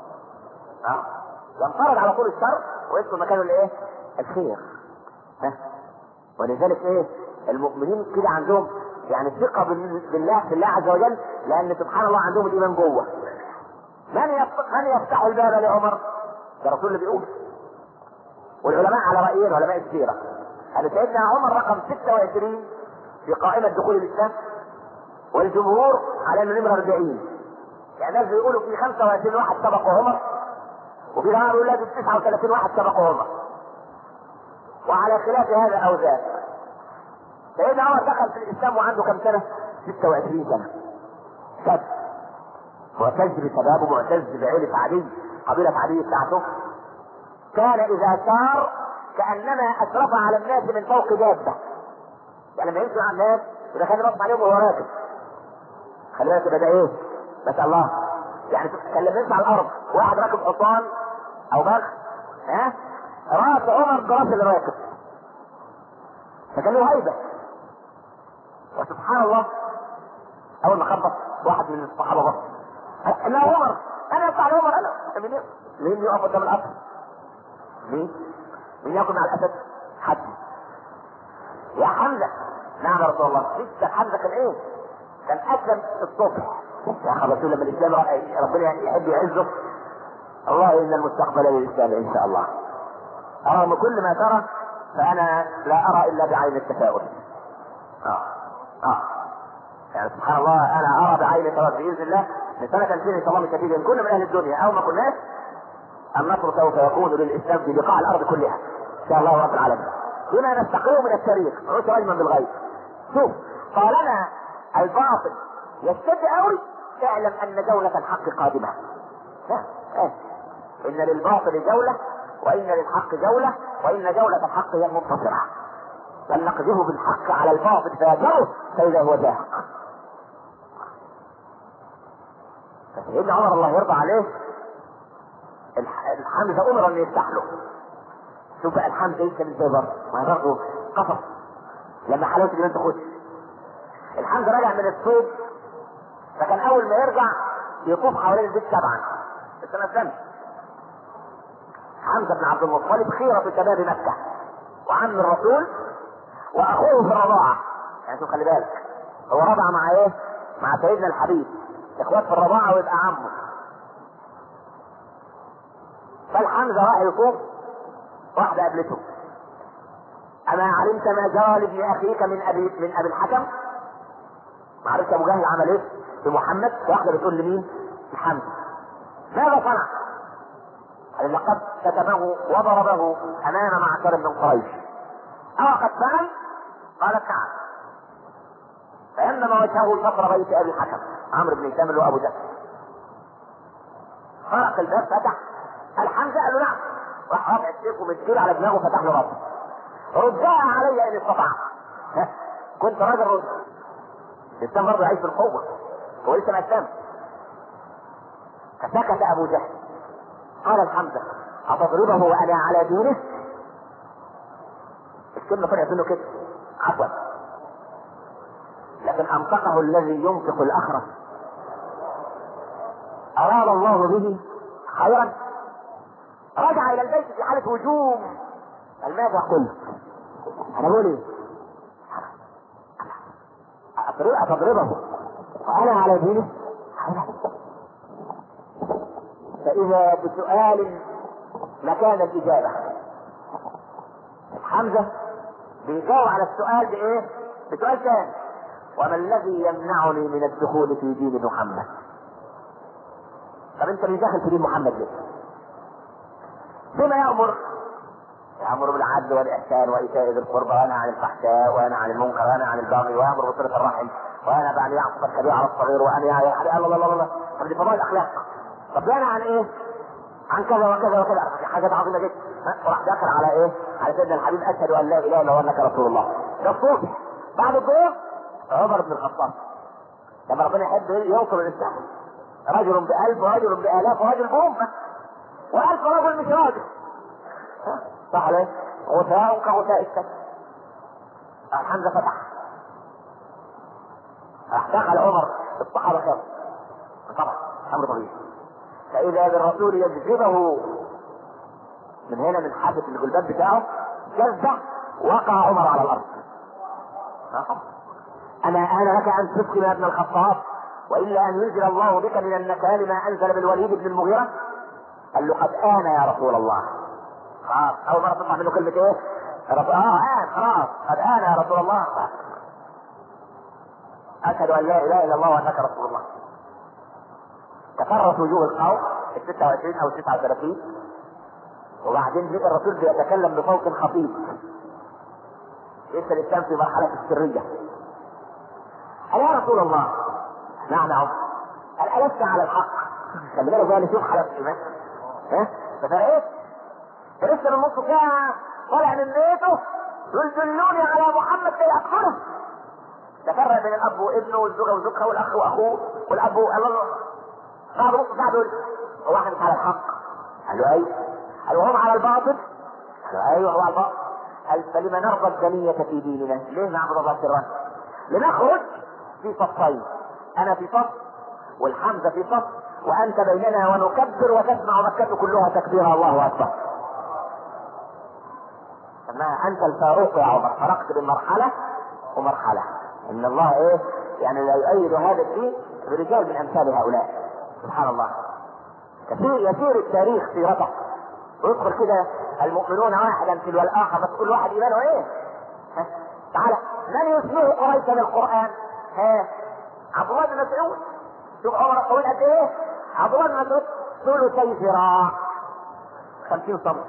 ينطرد على طول الشر ويدخل مكانه الايه؟ الخير. ولذلك ايه؟ المؤمنين كده عندهم يعني ثقه بالله عز وجل، لان سبحان الله عندهم الايمان جوه. من يفتح الباب لعمر؟ ده الرسول اللي بيقول. والعلماء على رايين، علماء السيره، ان سيدنا عمر رقم 26 في قائمه دخول الاسلام، والجمهور على انه نمره 40. يعني الناس بيقولوا في 25 واحد سبقوا عمر، وفي جماعه بيقولوا لا في 39 واحد سبقوا عمر، وعلى خلاف هذا او ذاك. سيدنا عمر دخل في الاسلام وعنده كم سنه؟ 26 سنه. شاب معتز بشبابه، معتز بعيلة عدي، قبيلة عدي بتاعته. كان اذا سار كانما اشرف على الناس من فوق دابه، يعني لما يمشي على الناس اذا كان يبص عليهم وهو راكب. خلي بالك ده ايه؟ ما شاء الله، يعني كان لما يمشي على الارض واحد راكب حصان او بغل، راس عمر براس اللي راكب، فكان له هيبه. وسبحان الله اول ما خبط واحد من الصحابه بص، لا عمر، انا اطلع لعمر، انا مين يقف قدام القصر؟ مين ياكل مع الاسد؟ حد. يا حمزه، نعم يا رسول الله. لسه حمزه كان ايه؟ كان اسلم الصبح. يا اخي الرسول لما الاسلام ربنا يحب يعزه، الله ان المستقبل للاسلام ان شاء الله. رغم كل ما ترى فانا لا ارى الا بعين التفاؤل. يعني سبحان الله انا ارى بعين التفاؤل باذن الله من سنه 2000 ان شاء الله مش كثير، كنا من اهل الدنيا او ما كناش النصر سوف يكون للاسلام في بقاع الارض كلها ان شاء الله رب العالمين. بما نستقيه من التاريخ نعيش رجما بالغيب. شوف، طالما الباطل يشتد قوي اعلم ان جولة الحق قادمة. ان للباطل جولة وان للحق جولة وان جولة الحق هي المنتصرة. فلنقذفه بالحق على الباطل فيجره فاذا هو زاهق. فسيدنا عمر الله يرضى عليه الحمزة امر ان يفتح له. شوف بقى الحمزة يمكن ازاي برضه، ما برضه قصص لما حلاوة اليوم تخش. الحمزة راجع من الصيد، فكان اول ما يرجع يطوف حوالين البيت سبعا بس ما فهمش. حمزة بن عبد المطلب خيرة شباب مكة وعم الرسول واخوه في الرضاعة. يعني شوف خلي بالك، هو رضع مع ايه؟ مع سيدنا الحبيب، اخوات في الرضاعة ويبقى عمه. فالحمزة راح يطوف، واحدة قابلته: اما علمت ما جرى لابن اخيك من ابي الحكم؟ ما عرفت ابو جهل عمل ايه في محمد؟ واحدة بتقول لمين؟ الحمزة. ماذا صنع؟ قال لقد كتبه وضربه امام معشر من قريش. قد فعل؟ قالت نعم. فانما وجهه شطر بيت ابي الحكم عمرو بن هشام اللي هو ابو جهل. خرق الباب، فتح الحمزة قال له نعم، راح رافع السيف ومسكير على دماغه فتح له راسه. ردها علي ان استطعت. كنت راجل رد. الاسلام برضه يعيش بالقوه، هو لسه ما اسلم. فسكت ابو جهل. قال الحمزة: أتضربه وأنا على دينه؟ الكلمة طلعت منه كده عفوا، لكن أنطقه الذي ينطق الأخرس. أراد الله به خيرا. رجع إلى البيت في حالة هجوم. قال: ماذا قلت؟ أنا بقول إيه؟ أتضربه وأنا على دينه؟ فإذا بسؤال مكان الإجابة. حمزة بيجاوب على السؤال بإيه؟ بسؤال ثاني: وما الذي يمنعني من الدخول في دين محمد؟ طب أنت مش داخل في دين محمد ليه؟ بما يأمر بالعدل والإحسان وإيتاء ذي القربى وينهى عن الفحشاء وينهى عن المنكر وينهى عن البغي ويأمر بصلة الرحم وينهى عن يعصب الكبير على الصغير وأن الله. طب دي فضائل الأخلاق. طب ينهى عن إيه؟ عن كذا وكذا وكذا، حاجات عظيمة جدا. وراح داخل على ايه؟ على سيدنا الحبيب: اشهد ان لا اله الا الله وانك رسول الله. ده الصبح. بعد الظهر عمر بن الخطاب لما ربنا يحب يوصل الاسلام، رجل ب1000 ورجل ب1000 ورجل بأمة، و1000 رجل مش راجل. صح ليه؟ غثاء كغثاء السد. حمزة فتح. راح دخل عمر، الصحابة خافوا طبعا امر طبيعي. فإذا بالرسول يجذبه من هنا من حافة الجلباب بتاعه جذب، وقع عمر على الأرض. أنا لك أن تسقم يا ابن الخطاب، وإلا أن ينزل الله بك من النكال ما أنزل بالوليد بن المغيرة. قال له: قد آن يا رسول الله. خلاص أول مرة تطلع منه كلمة إيه؟ خلاص قد آن يا رسول الله. أشهد أن لا إله إلا الله وأنك رسول الله. تفرت وجوه القوم 26 او 39، وبعدين جاء الرسول بيتكلم بصوت خفيف. لسه الاسلام في مرحله السريه. قال: يا رسول الله. نعم. قال: ألست على الحق؟ خلي بالك بقى نشوف حالة الايمان. ففرقت لسه من نص ساعه طالع من بيته يقول: دلوني على محمد كي اقتله. تفرق بين الاب وابنه والزوجه وزوجها والاخ واخوه والاب الله. بعد نص ساعة دول: هو احنا مش على الحق؟ قال له: ايوه. قال: وهم على الباطل؟ قال له: ايوه هو على الباطل. قال: فلما نرضى الدنية في ديننا؟ ليه نعبد الله سرا؟ لنخرج في صفين، انا في صف والحمزة في صف وانت بيننا ونكبر وتسمع مكة كلها تكبيرها الله اكبر. ما انت الفاروق يا عمر، فرقت بين مرحلة ومرحلة. ان الله ايه يعني لا يؤيد هذا الدين برجال من امثال هؤلاء. سبحان الله. يسير التاريخ سيرته ويدخل كده المؤمنون واحدا تلو الاخر، بس كل واحد ايمانه ايه؟ تعالى، من يشبه قريش بالقران؟ عبد الله بن مسعود. شوف عمر الطويل قد ايه؟ عبد الله بن مسعود ثلثي ذراع. 50 سم.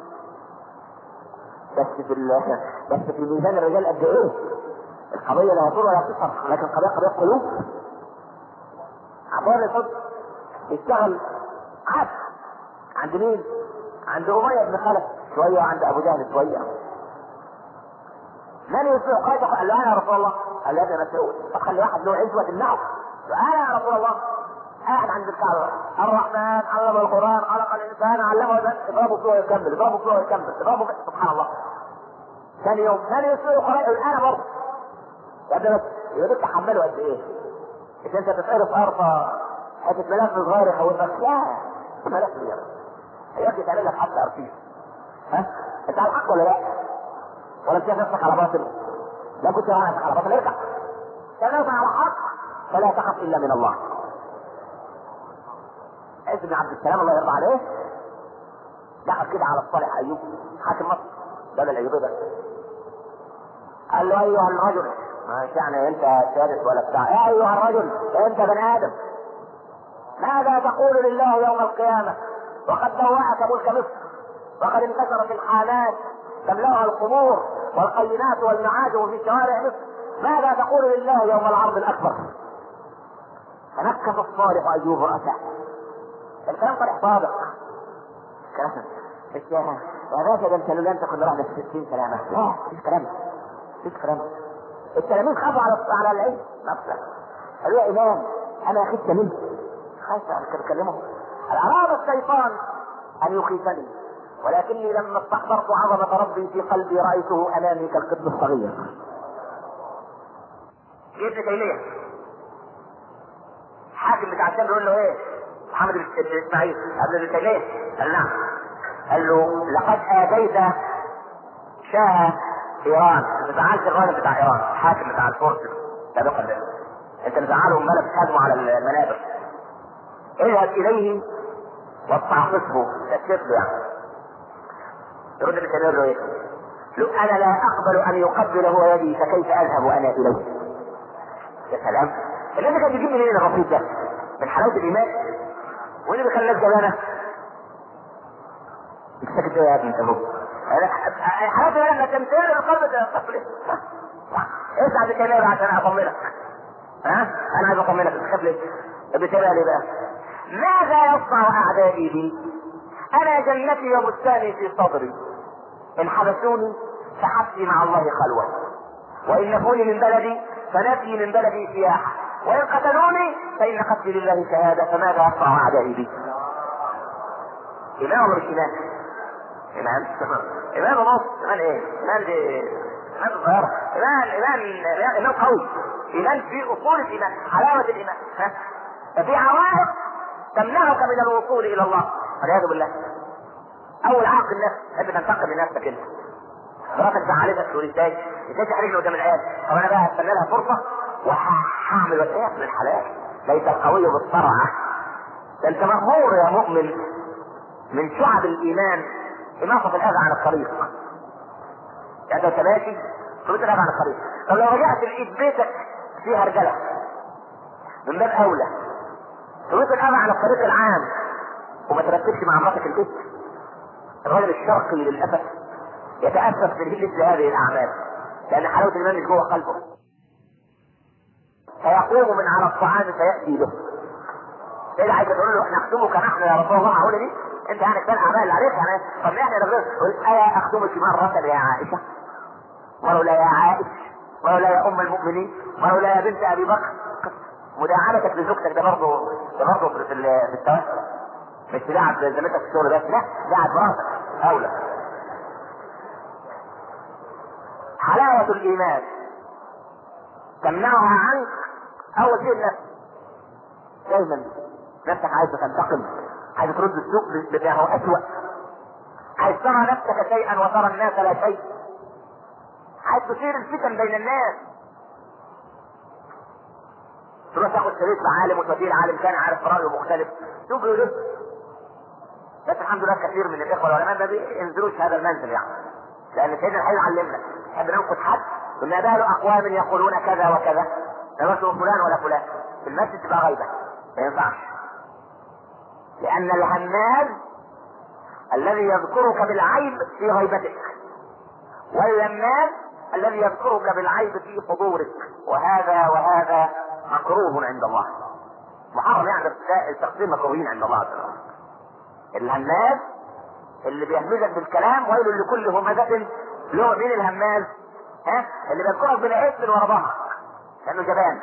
بس في ميزان الرجال قد ايه؟ القضيه لا طول ولا قصر، لكن قضيه قلوب. عباد الحب يشتغل عبد عند مين؟ عند أمية بن خلف شويه وعند ابو جهل شويه. من يسوع قال له انا يا رسول الله. قال له يا مسعود طب خلي واحد له عزوه تمنعه. انا يا رسول الله قاعد عند الكعبه، الرحمن علم القران خلق الانسان علمه اضربه فيه ويكمل، اضربه فيه ويكمل، اضربه فيه. سبحان الله. ثاني يوم يسوع يقول انا برضه. يا ابني بس يقول تحمله قد ايه؟ اذا انت تتعرف ارفع حته ملف صغير يخوفك، لا ملف صغير هيجي تعمل لك حتى ارتيف. ها انت على الحق ولا لا؟ ولا انت نفسك على باطل؟ لا كنت نفسك على باطل ارجع. كان نفسك على حق فلا تخف الا من الله. عز بن عبد السلام الله يرضى عليه دخل كده على الصالح ايوب حاكم مصر بدل ايوب بس. قال له ايها الرجل، مش يعني انت سادس ولا بتاع، يا ايها الرجل انت بني ادم، ماذا تقول لله يوم القيامه وقد بوأك ملك مصر وقد انكسرت الحالات تملأها القبور والقينات والمعاجم في شوارع مصر، ماذا تقول لله يوم العرض الاكبر؟ فنكس الصالح ايوب راسه. الكلام صالح صادق. كلام يا باشا ده انت لولا انت كنا رحنا في 60 سلامه. لا مفيش كلام، مفيش كلام. التلاميذ خافوا على العلم نفسه. قالوا يا امام انا خفت منه، خايف بكلمه. اراد الشيطان ان يخيفني ولكني لما استحضرت عظمه ربي في قلبي رايته امامي كالقط الصغير. ابن تيميه حاكم بتاع الشام بيقول له ايه؟ محمد بن اسماعيل ابن تيميه قال نعم. قال له لقد اتيت شاه ايران، انت زعلت الراجل بتاع ايران الحاكم بتاع الفرس سابقا ده، انت مزعلهم ملك هاجموا على المنابر، اذهب اليه واستعطفه تكتب له يعني. يرد ابن تيميه له ايه؟ لو انا لا اقبل ان يقبل هو يدي فكيف اذهب انا اليه؟ يا سلام. الذي كان يجيب منين الرصيد ده؟ من حلاوه الايمان. وايه اللي بيخليك جبانه؟ انت ساكت يا ابني انت هو. حلاوه الايمان انك تمتلئ القلب ده تقبله. اسعد الكلام عشان اطمنك. ها؟ انا عايز اطمنك تخاف ليه؟ ابن تيميه ليه بقى؟ ماذا يصنع اعدائي بي؟ انا جنتي وبستاني في صدري، ان حبسوني فحبسي مع الله خلوه، وان نفوني من بلدي فنفي من بلدي سياحه، وان قتلوني فان قتلي لله شهاده، فماذا يصنع اعدائي بي؟ ايمان ولا مش ايمان؟ ايمان ايمان ونص. ايمان ايه؟ ايمان دي ايمان صغيره. ايمان قوي. ايمان في اصول الايمان، حلاوه الايمان. ها؟ ففي عوائق تمنعك من الوصول الى الله والعياذ بالله. اول عائق النفس، انت تنتقم لنفسك انت. مراتك زعلتك تقول ازاي تحرجني قدام العيال؟ طب انا بقى هستنى لها فرصه وهعمل وسائل من الحلال. ليس القوي بالصرعه. ده انت مغمور يا مؤمن من شعب الايمان اماطه الاذى عن الطريق. يعني انت ماشي تريد الاذى عن الطريق. طب لو رجعت لقيت بيتك فيها رجاله من باب اولى تريد الاذى عن الطريق العام وما ترتبش مع مراتك البيت. الرجل الشرقي للاسف يتأسف في مثل هذه الأعمال لأن حلاوة الإيمان مش جوه قلبه. فيقوم من على الطعام فيأتي به. إيه عايز تقول له احنا نخدمك نحن يا رسول الله؟ معقولة دي؟ أنت يعني كفاية الأعمال اللي عليك يعني. طب ما احنا نغير قل ألا أخدمك مرة يا عائشة؟ ولولا يا عائشة، ولولا يا أم المؤمنين، ولولا يا بنت أبي بكر. مداعبتك لزوجتك ده برضه في التوسل. مش تلعب زميلتك في الشغل بس، لا لعب براسك أولى. حلاوة الإيمان تمنعها عنك أول شيء النفس. دايما نفسك عايزة تنتقم، عايزة ترد السوق بما هو أسوأ، عايز ترى نفسك شيئا وترى الناس لا شيء، عايز تثير الفتن بين الناس. تروح تاخد شريط بعالم وتوديه العالم كان عارف رأيه مختلف شوف يقول. بس الحمد لله كثير من الإخوة والعلماء ما بينزلوش هذا المنزل يعني، لأن سيدنا الحبيب علمنا نحب ننقد حد قلنا بال أقوام يقولون كذا وكذا لا فلان ولا فلان في المسجد تبقى غيبة ما ينفعش. لأن الهماز الذي يذكرك بالعيب في غيبتك، واللماس الذي يذكرك بالعيب في حضورك، وهذا مكروه عند الله، محرم يعني التقديم مكروهين عند الله تعالى. الهماز اللي بيهمزك بالكلام ويل لكل همزة له. مين الهماز؟ اللي بيذكرك بالعيب من ورا ظهرك لانه جبان.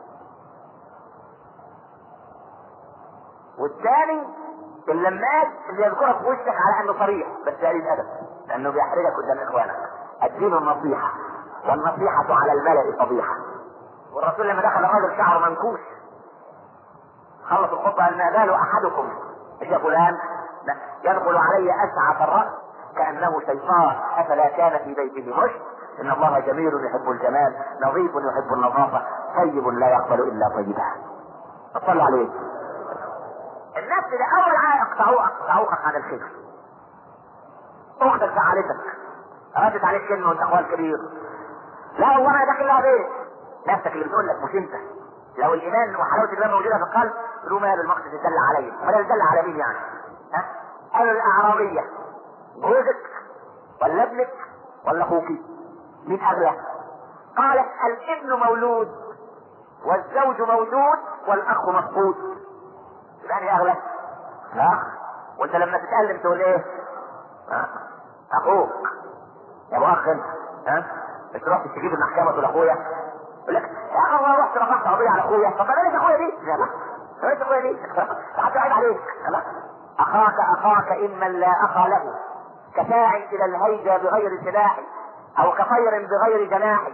والثاني اللماس اللي يذكرك في وشك على انه صريح بس قليل ادب، لانه بيحرجك قدام اخوانك. الدين النصيحة، والنصيحة على الملأ فضيحة. والرسول لما دخل الرجل شعره منكوش خلص الخطبة قال: ما بال احدكم يا فلان يدخل علي اسعف الرأس كأنه شيطان افلا كان في بيته مشت. ان الله جميل يحب الجمال، نظيف يحب النظافة، طيب لا يقبل الا طيبا. صلوا عليه. الناس اللي اول عائق تعوقك عن الخير. اختك زعلتك، ردت عليك كلمه وانت اخوها الكبير، لا والله انا داخل لها بيت. نفسك اللي بتقول لك مش انت. لو الايمان وحلاوه الايمان موجوده في القلب تقول مال المقصد يدل عليا، ولا يدل على مين يعني؟ قالوا الاعرابيه جوزك ولا ابنك ولا اخوك؟ مين اغلى؟ قالت الابن مولود والزوج موجود والاخ مفقود. يعني اغلى؟ لا. وانت لما تتألم تقول ايه؟ اخوك يا ابو اخ انت. مش تروح تستجيب المحكمه تقول اخويا، يقول لك يا اخي انا رحت رفعت قضيه على اخويا. طب بلاش اخويا دي، بلاش اخويا دي، حتى عيب عليك. اخاك اما لا اخا له، كساع الى الهيجه بغير سلاح او كطير بغير جناح.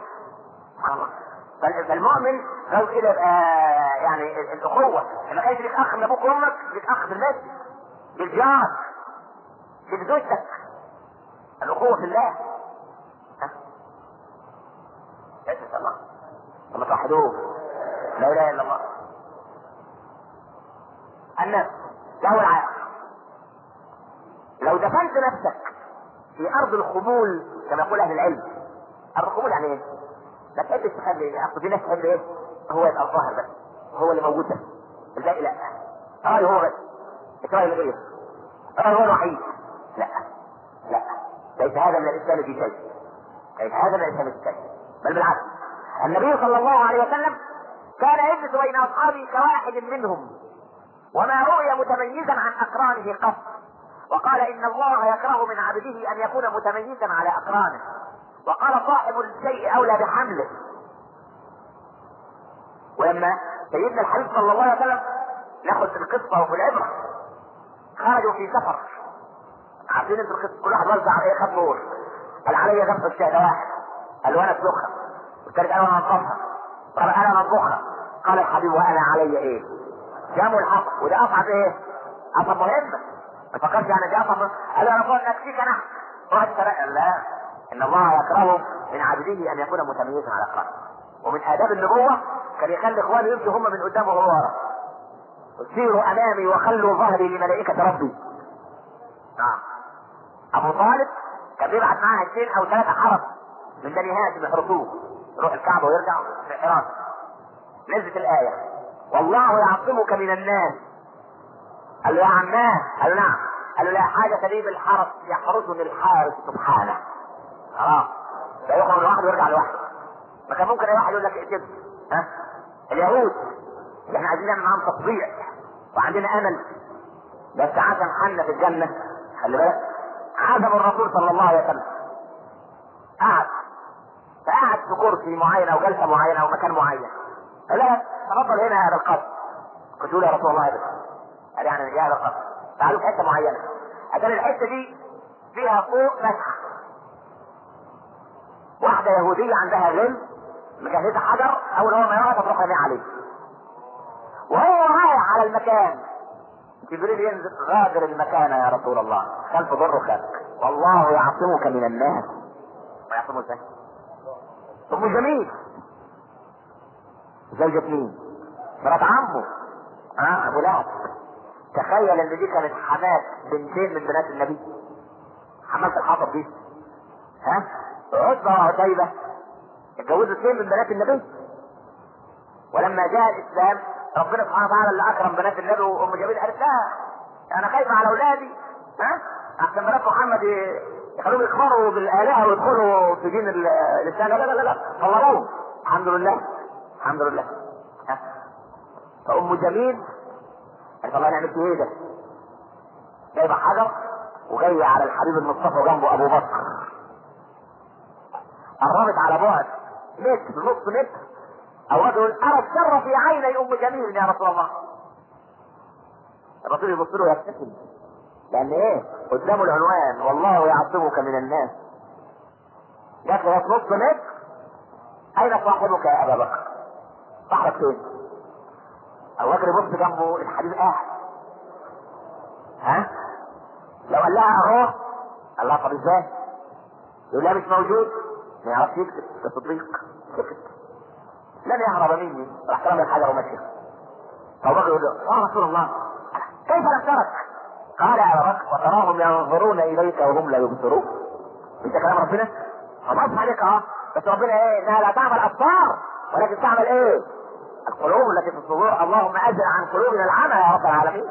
فالمؤمن لو كده يبقى يعني الاخوه لما كانش لك اخ من ابوك وامك، لك اخ في المسجد، بالجار، في زوجتك. الاخوه في الله. اسم الله ثم توحدوه لا اله الا الله. النفس له العائق. لو دفنت نفسك في ارض الخمول كما يقول اهل العلم. ارض الخمول يعني ايه؟ ما تحبش تخلي اصل في ناس تحب ايه؟ هو يبقى الظاهر بس، هو اللي موجود بس، الباقي لا. هو بس، اسرائيل غير، هو الوحيد. لا لا، ليس هذا من الاسلام في شيء، ليس هذا من الاسلام في شيء، بل بالعكس. النبي صلى الله عليه وسلم كان يجلس بين اصحابه كواحد منهم، وما رؤي متميزا عن اقرانه قط، وقال ان الله يكره من عبده ان يكون متميزا على اقرانه، وقال صاحب الشيء اولى بحمله. ولما سيدنا الحبيب صلى الله عليه وسلم ناخذ في القصه وفي العبره، خرجوا في سفر، عارفين انتوا القصه، كل واحد وزع ايه، خد نور، قال علي ذبح الشهد واحد، قال وانا اسلخها، والثالث قال انا انضفها، قال انا انضخها، قال الحبيب وانا علي ايه؟ جاموا الحق. وده اصعب ايه؟ اصعب مهمه. ما فكرش يعني دي اصعب. قال انا اقول نفسيك انا واحد فرق. لا، ان الله يكره من عبده ان يكون متميزا على اقرانه. ومن اداب النبوه كان يخلي اخوانه يمشوا هم من قدامه وهو ورا. سيروا امامي وخلوا ظهري لملائكه ربي. ابو طالب كان بيبعت معاه 2 أو 3 حرس من بني هاشم يحرسوه، يروح الكعبه ويرجع في حراسه. نزلت الايه والله يعصمك من الناس. قال له يا عماه، قال له نعم، قال له لا حاجه لي بالحرس يحرسني الحارس سبحانه. خلاص لا يخرج لوحده ويرجع لوحده. ما كان ممكن اي واحد يقول لك اكتب اليهود احنا عايزين نعمل معاهم تطبيع وعندنا امل، بس عشان حنا في الجنه. خلي بالك، عزم الرسول صلى الله عليه وسلم، فقعد في كرسي معين او جلسه معينه او مكان معين، قال لا تفضل هنا يا هذا القصر. قلت له يا رسول الله قال يعني يا هذا القصر تعالوا في حته معينه، عشان الحته دي فيها فوق فتحه، واحده يهوديه عندها غل مجهزه حجر، اول ما يقعد تروح رميه عليه، وهو رايح على المكان جبريل ينزل غادر المكان يا رسول الله، خلف ضر خلق، والله يعصمك من الناس. ما يعصمه ازاي؟ ام جميل زوجة مين؟ مرات عمه ابو لهب. تخيل ان دي كانت حماة بنتين من بنات النبي، حماة الحطب دي عتبة وعتيبة اتجوزوا 2 من بنات النبي. ولما جاء الاسلام ربنا سبحانه وتعالى اللي اكرم بنات النبي، وام جميل قالت لا انا خايفه على اولادي احسن بنات محمد يخلوهم يكفروا بالالهه ويدخلوا في دين الاسلام. لا لا لا لا، طلعوهم. الحمد لله الحمد لله. فام جميل قالت الله نعمل ايه ده؟ جايبه حجر وجايه على الحبيب المصطفى وجنبه ابو بكر، قربت على بعد متر نص متر، او رجل ارى الشر في عيني ام جميل يا رسول الله. الرسول يبص له يبتسم، لان ايه؟ قدامه العنوان والله يعصمك من الناس. جات له نص متر، اين صاحبك يا ابا بكر؟ صاحبك فين؟ ابو بكر يبص جنبه الحبيب قاعد. ها؟ لو قال لها اهو، قال لها طب ازاي؟ يقول لها مش موجود، ما يعرفش يكتب، ده صديق سكت. لن يهرب مني، راح رمى الحجر ومشي. ابو بكر يقول له يا رسول الله كيف لم ترك؟ قال يا ابا بكر وتراهم ينظرون اليك وهم لا يبصرون. انت كلام ربنا؟ خلاص عليك بس ربنا ايه؟ انها لا تعمل ابصار ولكن تعمل ايه؟ القلوب التي في الصدور. اللهم اجل عن قلوبنا العمى يا رب العالمين.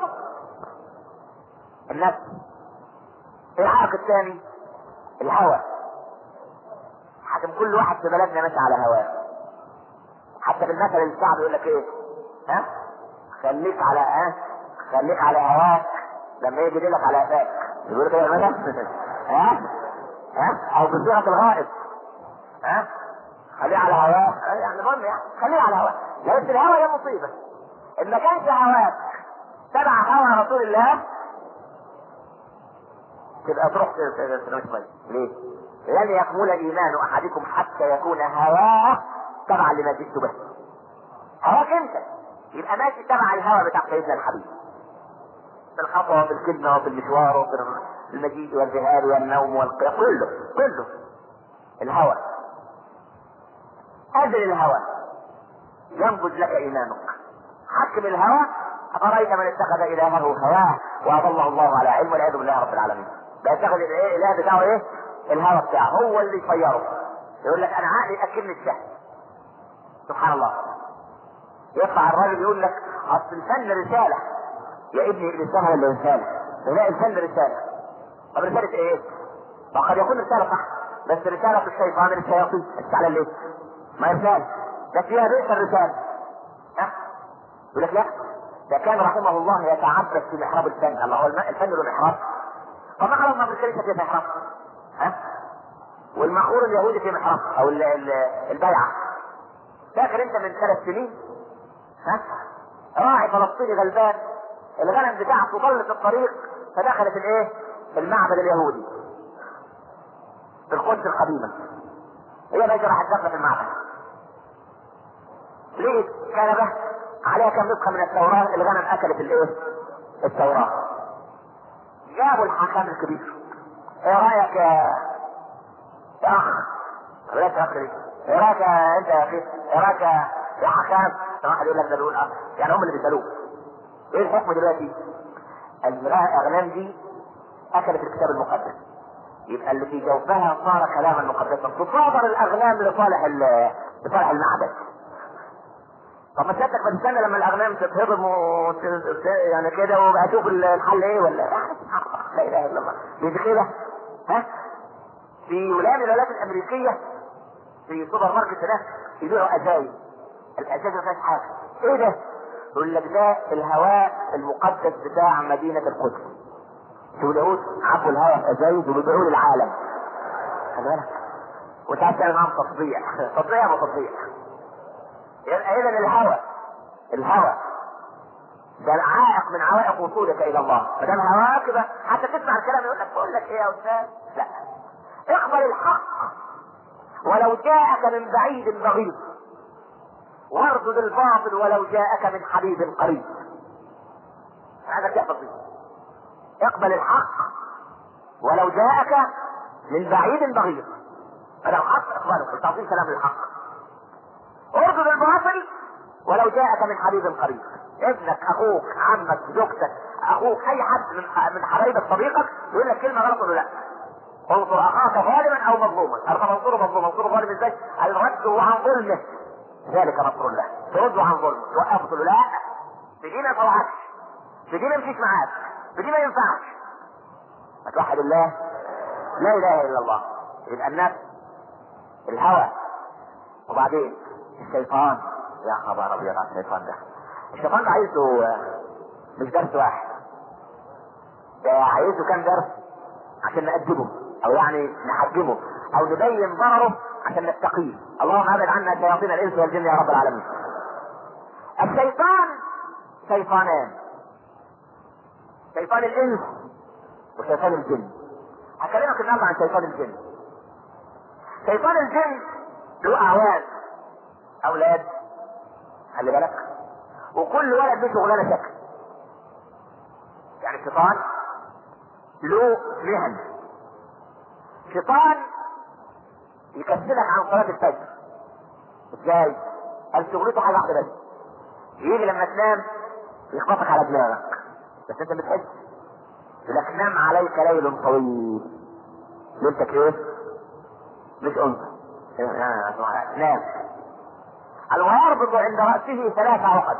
النفس. العائق الثاني الهوى. حكم كل واحد في بلدنا ماشي على هواه. حتى بالمثل الشعب يقول لك ايه؟ ها؟ خليك على هواك لما يجي لك على هواك. يقول كده مثلا ها؟ او بصيغه الغائب. ها؟ خليه على هواك، يعني المهم يعني خليه على هواك. لان الهوى ده مصيبه. ان ما كانش هواك تبع هوى رسول الله تبقى تروح شويه. ليه؟ لن يكمل ايمان احدكم حتى يكون هواه تبعا لما جئت به. هواك انت يبقى ماشي تبع الهوى بتاع سيدنا الحبيب في الخطوه وفي الكلمه وفي المشوار وفي المجيء والذهاب والنوم والقيام، كله الهوى. أذل الهوى ينبذ لك ايمانك. حكم الهوى. أفرأيت من اتخذ إلهه هواه وأضله الله على علم والعياذ بالله رب العالمين. بيتخذ الإله بتاعه إيه؟ الهوى بتاعه هو اللي يطيره. يقول لك أنا عقلي أكلني الشهد. سبحان الله. يطلع الراجل يقول لك أصل الفن رسالة. يا ابني الإنسان ولا رسالة؟ لا الفن رسالة. طب رسالة إيه؟ قد يكون رسالة صح بس رسالة الشيطان الشياطين. الرسالة ليه؟ ما رسالة بس فيها بئس الرسالة. يقول لك لا ده كان رحمه الله يتعبد في محراب الفن. الله هو الفن له محراب. طب ما خلصنا في الكنيسه في محراب. والمخور اليهودي في محراب او البيعه. فاكر انت من 3 سنين راعي فلسطيني غلبان الغنم بتاعته ضل في الطريق فدخلت المعبد اليهودي في القدس القديمه. هي بقى راحت داخله في المعبد. ليه كنبه عليها كم نسخه من التوراه. الغنم اكلت التوراه. جابوا الحكام الكبير. ايه رايك يا اخ؟ بلاش اخ دي. ايه رايك انت يا اخي؟ ايه رايك يا حكام؟ واحد يقول لك ده بيقول يعني هم اللي بيسالوه ايه الحكم دلوقتي؟ الاغنام دي اكلت الكتاب المقدس يبقى اللي في جوفها صار كلاما مقدسا. تصادر الاغنام لصالح المعبد. طب ما سيادتك بتستنى لما الاغنام تتهضم يعني كده وبقى اشوف الحل ايه ولا لا اله الا الله. دي كده في ولاية من الولايات الامريكيه في سوبر ماركت هناك يبيعوا ازايز. الازايز ما فيهاش حاجه. ايه ده؟ يقول لك ده الهواء المقدس بتاع مدينه القدس. شو اليهود عبوا الهواء في ازايز وبيبيعوه للعالم. خلي بالك. وانت عارف تعمل معاهم تطبيع وتطبيع. اذا الهوى ده العائق من عوائق وصولك الى الله. ما دام هواك يبقى حتى تسمع الكلام يقول لك بقول لك ايه يا استاذ؟ لا اقبل الحق ولو جاءك من بعيد بغيض واردد الباطل ولو جاءك من حبيب قريب. هذا تحفظ فيه. اقبل الحق ولو جاءك من بعيد بغيض. هذا الحق اقبله تعطيه كلام الحق. اردد الباطل ولو جاءك من حبيب قريب. ابنك اخوك عمك زوجتك اخوك اي حد من حبايبك صديقك يقول لك كلمه غلط ولا لا. انصر اخاك ظالما او مظلوما. انصره ظالم ازاي؟ الرد عن ظلمه ذلك نصر الله. ترده عن ظلمه توقفه تقول له لا في دي ما يطلعكش في دي ما يمشيش معاك في دي ما ينفعش. توحد الله، لا اله الا الله. يبقى النفس، الهوى، وبعدين الشيطان. يا خبر ابيض على الشيطان ده. الشيطان ده عايزه مش درس واحد، ده عايزه كام درس عشان نأدبه، او يعني نحجمه، او نبين ضرره عشان نتقيه. اللهم ابعد عنا شياطين الانس والجن يا رب العالمين. الشيطان شيطانان، شيطان الانس وشيطان الجن. هكلمك النهارده عن شيطان الجن. شيطان الجن له اعوان، اولاد، خلي بالك، وكل ولد له شغلانه شكل. يعني الشيطان له مهن. شيطان يكسلك عن صلاه الفجر. ازاي؟ قال شغلته حاجه واحده بس، يجي لما تنام يخبطك على دماغك بس انت بتحس، يقول لك نام عليك ليل طويل. ليلتك ايه؟ مش انثى، نام. ويربط عند رأسه 3 عقد.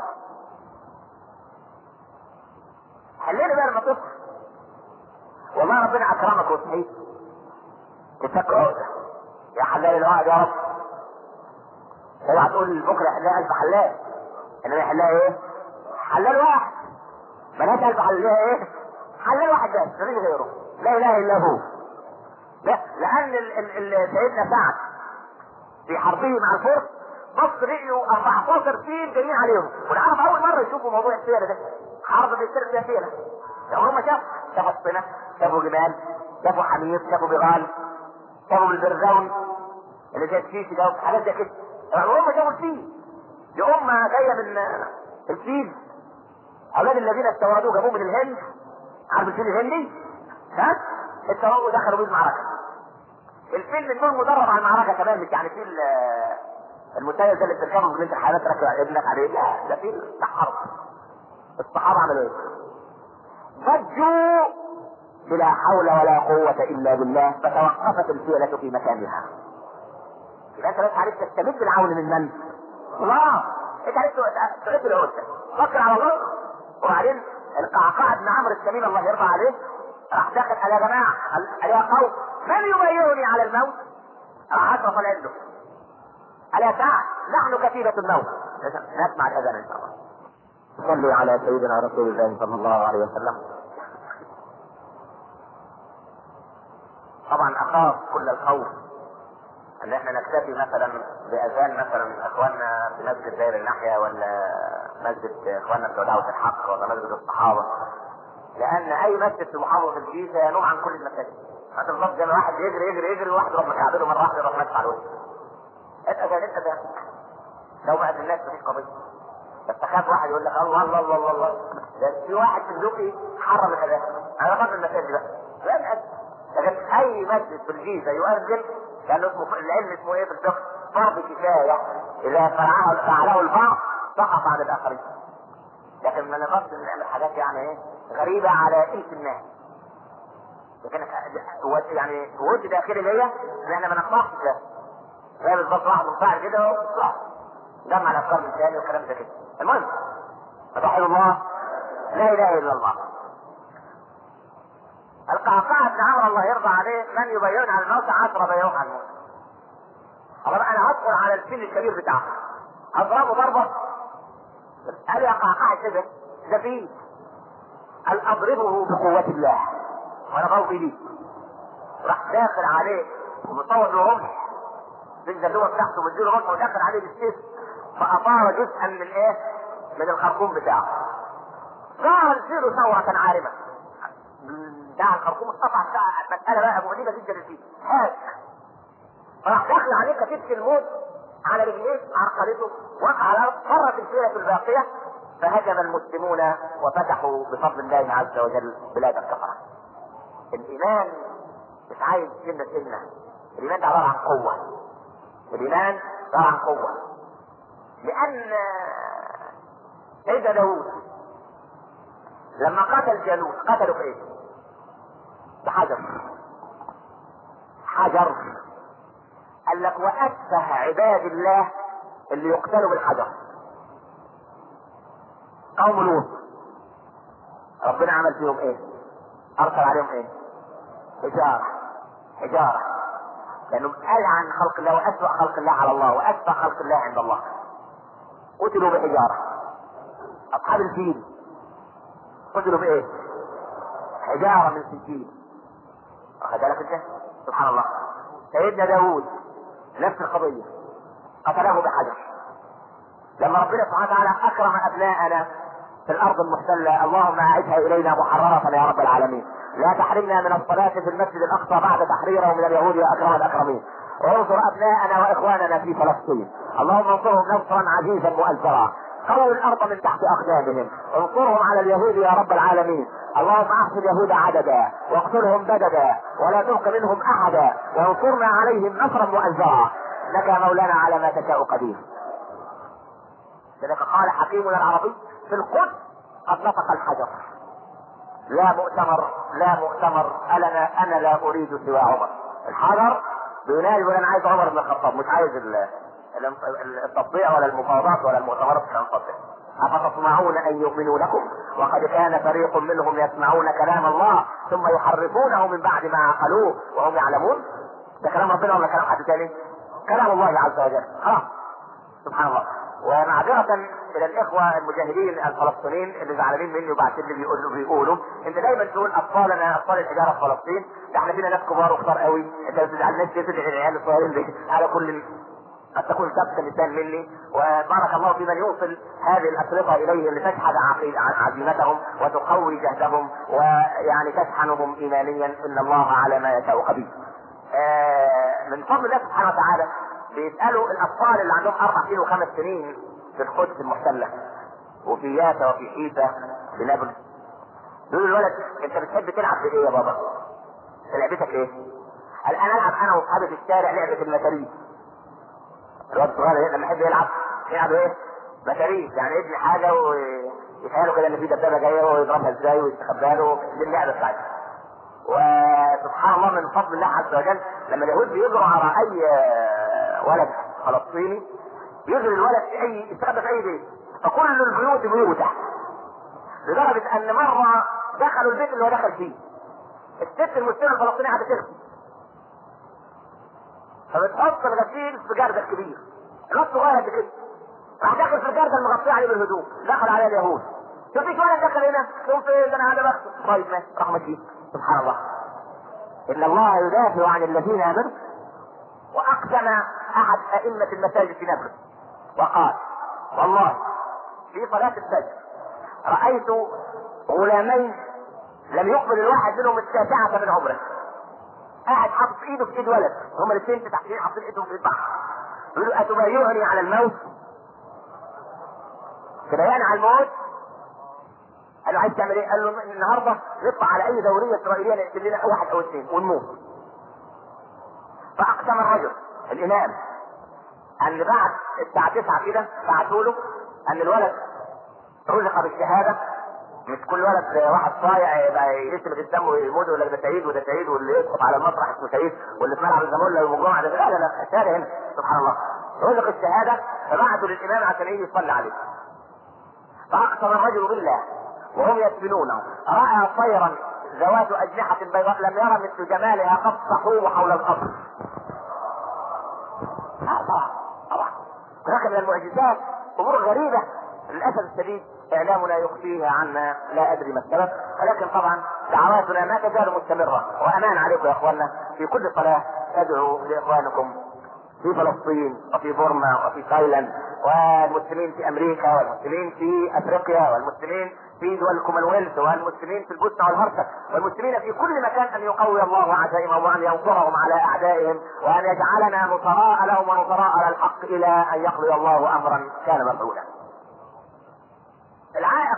حليني بقى لما تصحى، والله ربنا اكرمك وصحيت وتفك عقدة، يا حلال العقد يا رب. اوعى تقول بكره يحلها 1000 حلال، انما يحلها ايه؟ حلال واحد. بلاش 1000 حلال، ايه؟ حلال واحد بس، مفيش غيره، لا اله الا هو. لا، لان سيدنا سعد في حربه مع الفرس بص لقيوا 14 فيل جايين عليهم، والعرب اول مره يشوفوا موضوع السيره ده. حرب بيصير فيها سيره، يعني هم شافوا الصنة، شافوا جمال، شافوا حمير، شافوا بغال، شافوا بالبرزون اللي زي الشيشي ده وحاجات زي كده. هم شافوا الفيل، دي امه جايه من الفيل، اولاد الذين استوردوه جابوه من الهند. عارف الفيل الهندي؟ ها؟ استوردوه ودخلوا بيه المعركه. الفيل من دول مدرب على المعركه كمان، مش يعني فيل المسير ده اللي بتركبه في الامتحانات تركب ابنك عليه، لا ده فيل بتاع حرب. الصحابه عملوا ايه؟ ضجوا بلا حول ولا قوه الا بالله، فتوقفت الفيله في مكانها. يبقى انت بس عرفت تستمد بالعون من من؟ الله. انت عرفت تعد العده، فكر على الله. وبعدين القعقاع بن عمرو السمين الله يرضى عليه راح داخل قال يا جماعه، قال يا قوم من يبايعني على الموت؟ راح اشرف عنده قال يا سعد نحن كتيبة الموت. نسمع الاذان ان شاء الله. صلوا على سيدنا رسول الله صلى الله عليه وسلم. طبعا اخاف كل الخوف ان احنا نكتفي مثلا باذان مثلا اخواننا في مسجد داير الناحيه، ولا مسجد اخواننا في دعوه الحق، ولا مسجد الصحابه، لان اي مسجد في محافظه الجيزه ينوم عن كل المساجد. مثلا بالظبط زي ما واحد يجري وواحد يروح مكعبله مره واحده يروح مدفع على وشه. الاذان لو ما الناس مفيش قضيه، بس تخاف واحد يقول لك الله الله الله الله. ده في واحد في الدقي حرم الاذان، انا بطل المساجد بقى لا نأذن. لكن اي مسجد في الجيزه يؤذن، لانه اسمه العلم اسمه ايه في الفقه؟ فرض كفايه، اذا فعله البعض سقط عن الاخرين. لكن ما نقصد نعمل حاجات يعني ايه غريبه على انس الناس. لكن يعني وجه داخلي ليا ان احنا ما نقطعش ده. زي بالظبط واحد منفعل كده جمع الافكار من ثاني وكلام زي كده. المهم توحيد الله، لا اله الا الله. القعقاع بن عمرو الله يرضى عليه من يبايعون على الموت 10 بايعوه على الموت. طب انا هدخل على الفيل الكبير بتاعه اضربه ضربه، قال يا قعقاع كده ده فيه، قال اضربه بقوه الله وانا قوي ليه. راح داخل عليه ومصور له رمح بالزلوه بتاعته ومديله رمح وداخل عليه بالسيف، فاطار جزءا من ايه؟ من الخرطوم بتاعه. ظهر الفيل ثوره عارمه، بتاع الخرطوم اتقطع، بتاع مساله بقى مؤلمه جدا للفيل هاك. راح داخل عليه كتيبه الموت على رجليه عرقلته، وقع على الارض، فرت الفيله الباقيه، فهجم المسلمون وفتحوا بفضل الله عز وجل بلاد الكفره. الايمان مش عايز سنه، الايمان ده عباره عن قوه. الايمان عباره عن قوه، لان سيدنا داوود لما قتل جالوت قتلوا بايه؟ بحجر. حجر. قال لك واتفه عباد الله اللي يقتلوا بالحجر قوم لوط. ربنا عمل فيهم ايه؟ ارسل عليهم ايه؟ حجارة لانه قال عن خلق الله واسوأ خلق الله على الله واسوأ خلق الله عند الله. قتلوا بحجارة. اصحاب الفيل قتلوا بايه؟ حجارة من سجيل. واخد بالك انت؟ سبحان الله. سيدنا داوود نفس القضية، قتله بحجر. لما ربنا سبحانه وتعالى اكرم ابناءنا في الارض المحتلة، اللهم اعدها الينا محررة يا رب العالمين. لا تحرمنا من الصلاة في المسجد الاقصى بعد تحريره من اليهود يا اكرم الاكرمين. وانصر ابناءنا واخواننا في فلسطين، اللهم انصرهم نصرا عزيزا مؤزرا. قووا الارض من تحت اقدامهم، انصرهم على اليهود يا رب العالمين. اللهم احصي اليهود عددا واقتلهم بددا ولا تبق منهم احدا وانصرنا عليهم نصرا مؤزرا. لك يا مولانا على ما تشاء قدير. لذلك قال حكيمنا العربي في القدس قد نطق الحجر. لا مؤتمر انا لا اريد سوى عمر. الحجر بينادي يقول انا عايز عمر بن الخطاب، مش عايز التطبيع ولا المفاوضات ولا المؤتمرات في الانفاق. افتطمعون ان يؤمنوا لكم وقد كان فريق منهم يسمعون كلام الله ثم يحرفونه من بعد ما عقلوه وهم يعلمون. ده كلام ربنا ولا كلام حد تاني؟ كلام الله عز وجل. سبحان الله. ومعذرة الى الاخوة المجاهدين الفلسطينيين اللي زعلانين مني وبعتين لي بيقولوا انت دايما تقول اطفالنا اطفال الحجارة في فلسطين، ده احنا فينا ناس كبار وكبار قوي، انت ما تزعلناش تدعي العيال الصغيرين دي على كل قد تكون سبت لسان مني. وبارك الله في من يوصل هذه الاشرطه اليهم لتشحذ عزيمتهم وتقوي جهدهم ويعني تشحنهم ايمانيا. ان الله على ما يشاء قدير. من فضل الله سبحانه وتعالى بيسالوا الاطفال اللي عندهم 4 سنين و5 سنين في القدس المحتله وفي يافا وفي حيفا في نابلس، يقولوا الولد انت بتحب تلعب بايه يا بابا؟ لعبتك ايه؟ قال انا العب انا واصحابي في الشارع لعبه المتاريس. الواد الصغير لما يحب يلعب ايه؟ متاريس، يعني يبني حاجه ويتخيلوا كده ان في دبابه جايه ويضربها ازاي ويستخبى له، دي اللعبه بتاعتها. وسبحان الله من فضل الله عز وجل لما اليهود بيجروا على اي ولد فلسطيني يجري الولد في اي يستخبى في اي بيت، فكل البيوت بيوته، لدرجه ان مره دخلوا البيت اللي هو دخل فيه الست المسلمه الفلسطينيه قاعده تغسل، فبتحط الغسيل في جردل كبير، الواد صغير قد كده راح داخل في الجردل المغطيه عليه بالهدوم، دخل عليه اليهود. شوف في ولد دخل هنا شوف فين انا هذا بغسل، طيب ماشي راح ماشي. سبحان الله. ان الله يدافع عن الذين امنوا. واقسم احد ائمه المساجد في نابلس وقال والله في صلاه الفجر رايت غلامين لم يقبل الواحد منهم 9 من عمره، قاعد حاطط ايده في ايد ولد، هما الاثنين تحتين حاطين ايدهم في بعض، يقولوا اتبايعني على الموت؟ تبايعني على الموت؟ قال له عايز تعمل ايه؟ قال له النهارده نطلع على اي دوريه اسرائيليه نقتل لنا 1 أو 2 ونموت. فاقسم الرجل الامام ان بعد الساعه 9 كده بعتوا له ان الولد رزق بالشهاده. مش كل ولد واحد صايع يبقى يشرب الدم ويموت ولا ده شهيد وده شهيد، واللي يسقط على المسرح اسمه شهيد، واللي في ملعب الزمالة يوم الجمعه ده لا الشهاده هنا. سبحان الله. رزق الشهاده فبعتوا للامام عشان يجي يصلي عليه. فاقسم الرجل بالله وهم يسبنونه راى طيرا ذوات اجنحه بيضاء لم يرى مثل جمالها قد صحوه حول القبر. طبعا هناك من المعجزات امور غريبه للاسف الشديد اعلامنا يخفيها عنا، لا ادري ما السبب، ولكن طبعا دعواتنا ما تزال مستمره. وامان عليكم يا اخواننا في كل صلاه تدعوا لاخوانكم في فلسطين وفي بورما وفي تايلاند والمسلمين في امريكا والمسلمين في افريقيا والمسلمين في دول الكومنولث والمسلمين في البوسنه والهرسك والمسلمين في كل مكان، ان يقوي الله عزائمهم وان ينصرهم على اعدائهم وان يجعلنا نصراء لهم ونصراء على الحق الى ان يقضي الله امرا كان مفعولا. العائق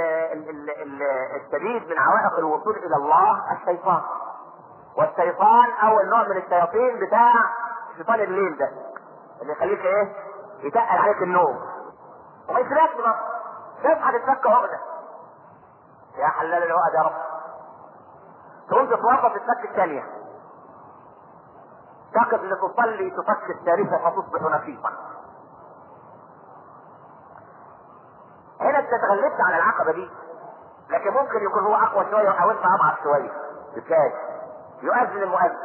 الشديد من عوائق الوصول الى الله الشيطان. والشيطان اول نوع من الشياطين بتاع شيطان الليل ده اللي يخليك ايه؟ يتقل عليك النوم وما يسيبكش بقى تصحى تتفك عقده. يا حلال العقد يا رب. تقوم تتوضا تتفك الثانيه، تقف لتصلي تفك الثالثه فتصبح نشيطا. هنا انت تغلبت على العقبه دي، لكن ممكن يكون هو اقوى شويه او انت اضعف شويه. ازاي؟ يؤذن المؤذن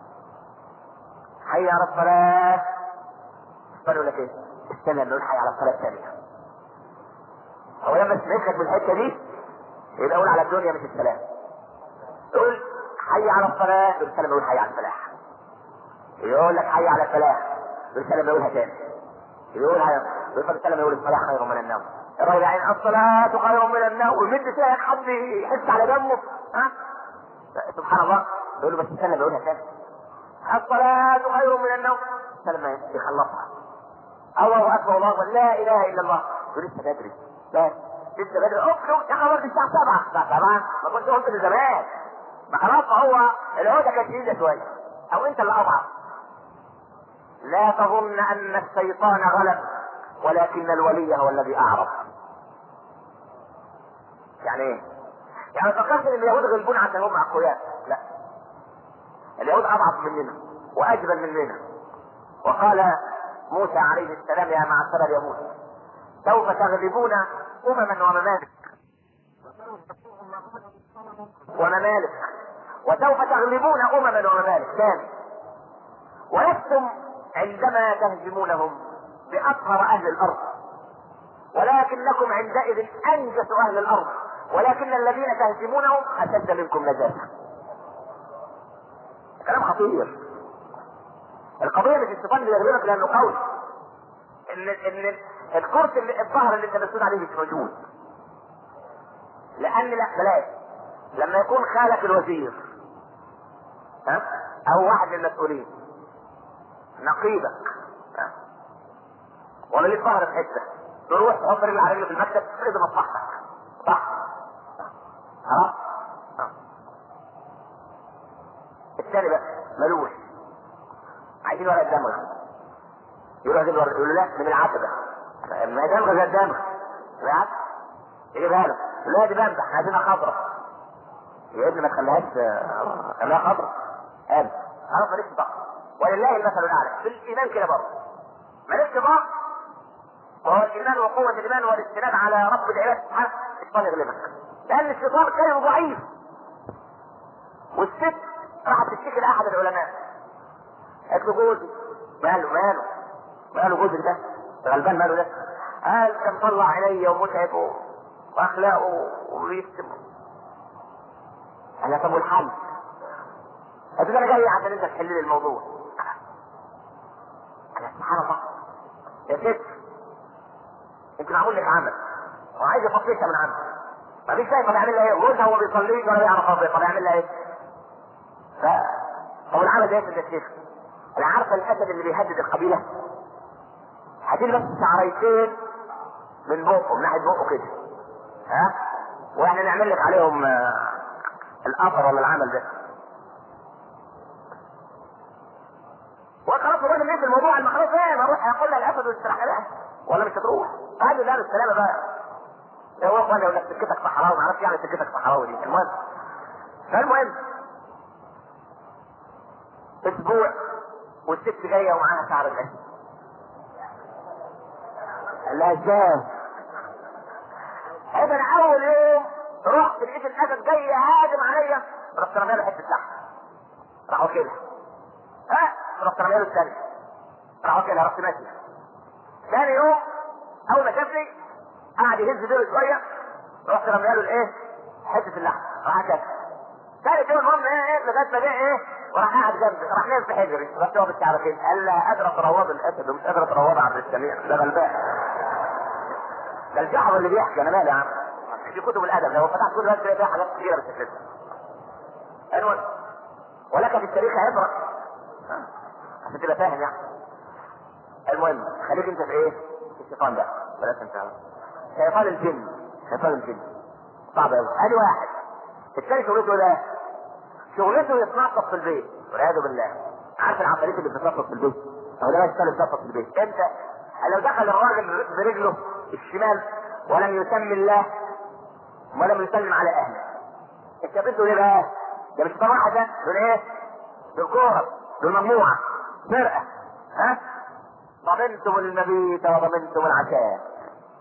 حي على الصلاة، يقول لك ايه؟ استنى نقول حي على الصلاة الثانية. هو لما تسمعك بالحتة دي يبقى اقول على الدنيا مش السلام. تقول حي على الصلاة، يقول سلام يقول حي على الفلاح. يقول لك حي على الفلاح، يقول سلام يقولها تاني. يقول سلام يقول الصلاة خير من النوم. الراجل يعني الصلاة خير من النوم، ويمد فيها حد يحس على دمه. ها سبحان الله. يقول له بس سلام يقولها تاني. الصلاة خير من النوم، سلام يخلصها. الله اكبر الله اكبر لا اله الا الله. يقول لسه بدري، لا لسه بدري. اقعد يا خبر، دي الساعة 7. الساعة 7 ما كنتش قلت من زمان. ما خلاص، هو العودة كانت شديدة شوية او انت اللي اضعف. لا تظن ان الشيطان غلب، ولكن الولي هو الذي اعرف. يعني ايه؟ يعني فكرت ان اليهود غلبون عشان هم اقوياء؟ لا، اليهود اضعف مننا واجبن مننا. وقال موسى عليه السلام يا معشر اليهود سوف تغلبون امما وممالك وسوف تغلبون امما وممالك ثاني، ولستم عندما تهزمونهم باطهر اهل الارض، ولكنكم عندئذ انجس اهل الارض، ولكن الذين تهزمونهم اشد منكم نجاسه. كلام خطير. القضيه مش الشيطان اللي يغلبك لانه قوي، ان الكرسي اللي الظهر اللي انت مسؤول عليه مش موجود. لان لا بلاش لما يكون خالك الوزير او واحد من المسؤولين نقيبك ولا ليك ظهر في حته، تروح تحط رجل على رجل في المكتب تفرض مصلحتك. صح؟ خلاص. الثاني بقى ملوش، عايزين ورقه دمغه، يروح يجيب ورقه، يقول له لا من العتبه، ما دمغه زي الدمغه بالعكس، يجيبها له، لا دي بامبح احنا عايزينها خضراء. يا ابني ما تخليهاش، خليها خضراء. قال خلاص مالكش ضغط، ولله المثل الاعلى. في الايمان كده برضه مالكش ضغط، وهو الايمان وقوه الايمان والاستناد على رب العباد سبحانه. الشيطان يغلبك لان الشيطان كان ضعيف. والست راحت تشتكي لاحد العلماء، قالت له جوزي ماله جوزك ده غلبان، ماله ده؟ قال كان طلع عينيا ومتعب واخلاقه وبيكتب. قال طب والحل؟ قلت انا جاي عشان انت تحل لي الموضوع. انا سبحان الله يا ست، انت معمول لك عمل وعايز يفصلها من عمل، مفيش شيء. طب يعمل لها ايه؟ جوزها هو بيصليش ولا يعرف ربنا، طب يعمل لها ايه؟ طب العمل ده يا شيخ، انا عارفه الاسد اللي بيهدد القبيله هتيجي بس شعريتين من بقه، من ناحيه بقه كده، واحنا نعمل لك عليهم الاثر ولا العمل ده. وخلاص الراجل ليه في الموضوع؟ المخلوق ايه؟ ما اروح اقول لها الاسد واستراح لها ولا مش هتروح؟ هذه لا بالسلامه بقى. هو اخوان يقول لك سكتك صحراوي، ما اعرفش يعني سكتك صحراوي دي. المهم اسبوع والست جايه ومعاها شعر الاسد. لا ازاي؟ انا اول يوم رحت لقيت الاسد جاي يهاجم عليا، رحت رميها له حته لحم راح واكلها. رحت رميها له الثاني راح واكلها، رحت ماشي. ثاني يوم اول ما شافني قعد يهز بيه شويه، رحت رميها له الايه؟ حته اللحم راح اكلها. ثالث يوم المهم لغايه ما جه وراح قاعد جنبي، راح نام في حجري، رحت واقف الشعرتين. قال لا قادره تروض الاسد ومش قادره تروض عبد السميع، ده غلبان. ده الجحظ اللي بيحكي، انا مالي يا عم، في كتب الادب لو فتحت كتب الادب فيها حاجات كثيره بالشكل ده. المهم ولك في التاريخ عبره عشان تبقى فاهم يعني. المهم خليك انت في ايه؟ في الشيطان ده، بلاش انت شيطان الجن صعب قوي. ادي واحد. الثاني شغلته ده شغلته يتنطط في البيت والعياذ بالله. عارف العفاريت اللي بتتنطط في البيت؟ هو ده بيشتغل يتنطط في البيت. انت لو دخل الراجل برجله الشمال ولم يسمي الله ولم يسلم على اهله، انت بتقول ايه بقى؟ ده مش طبعا واحد، ده دول ايه؟ دول كوره، دول مجموعه فرقه. ضمنتم المبيت وضمنتم العشاء.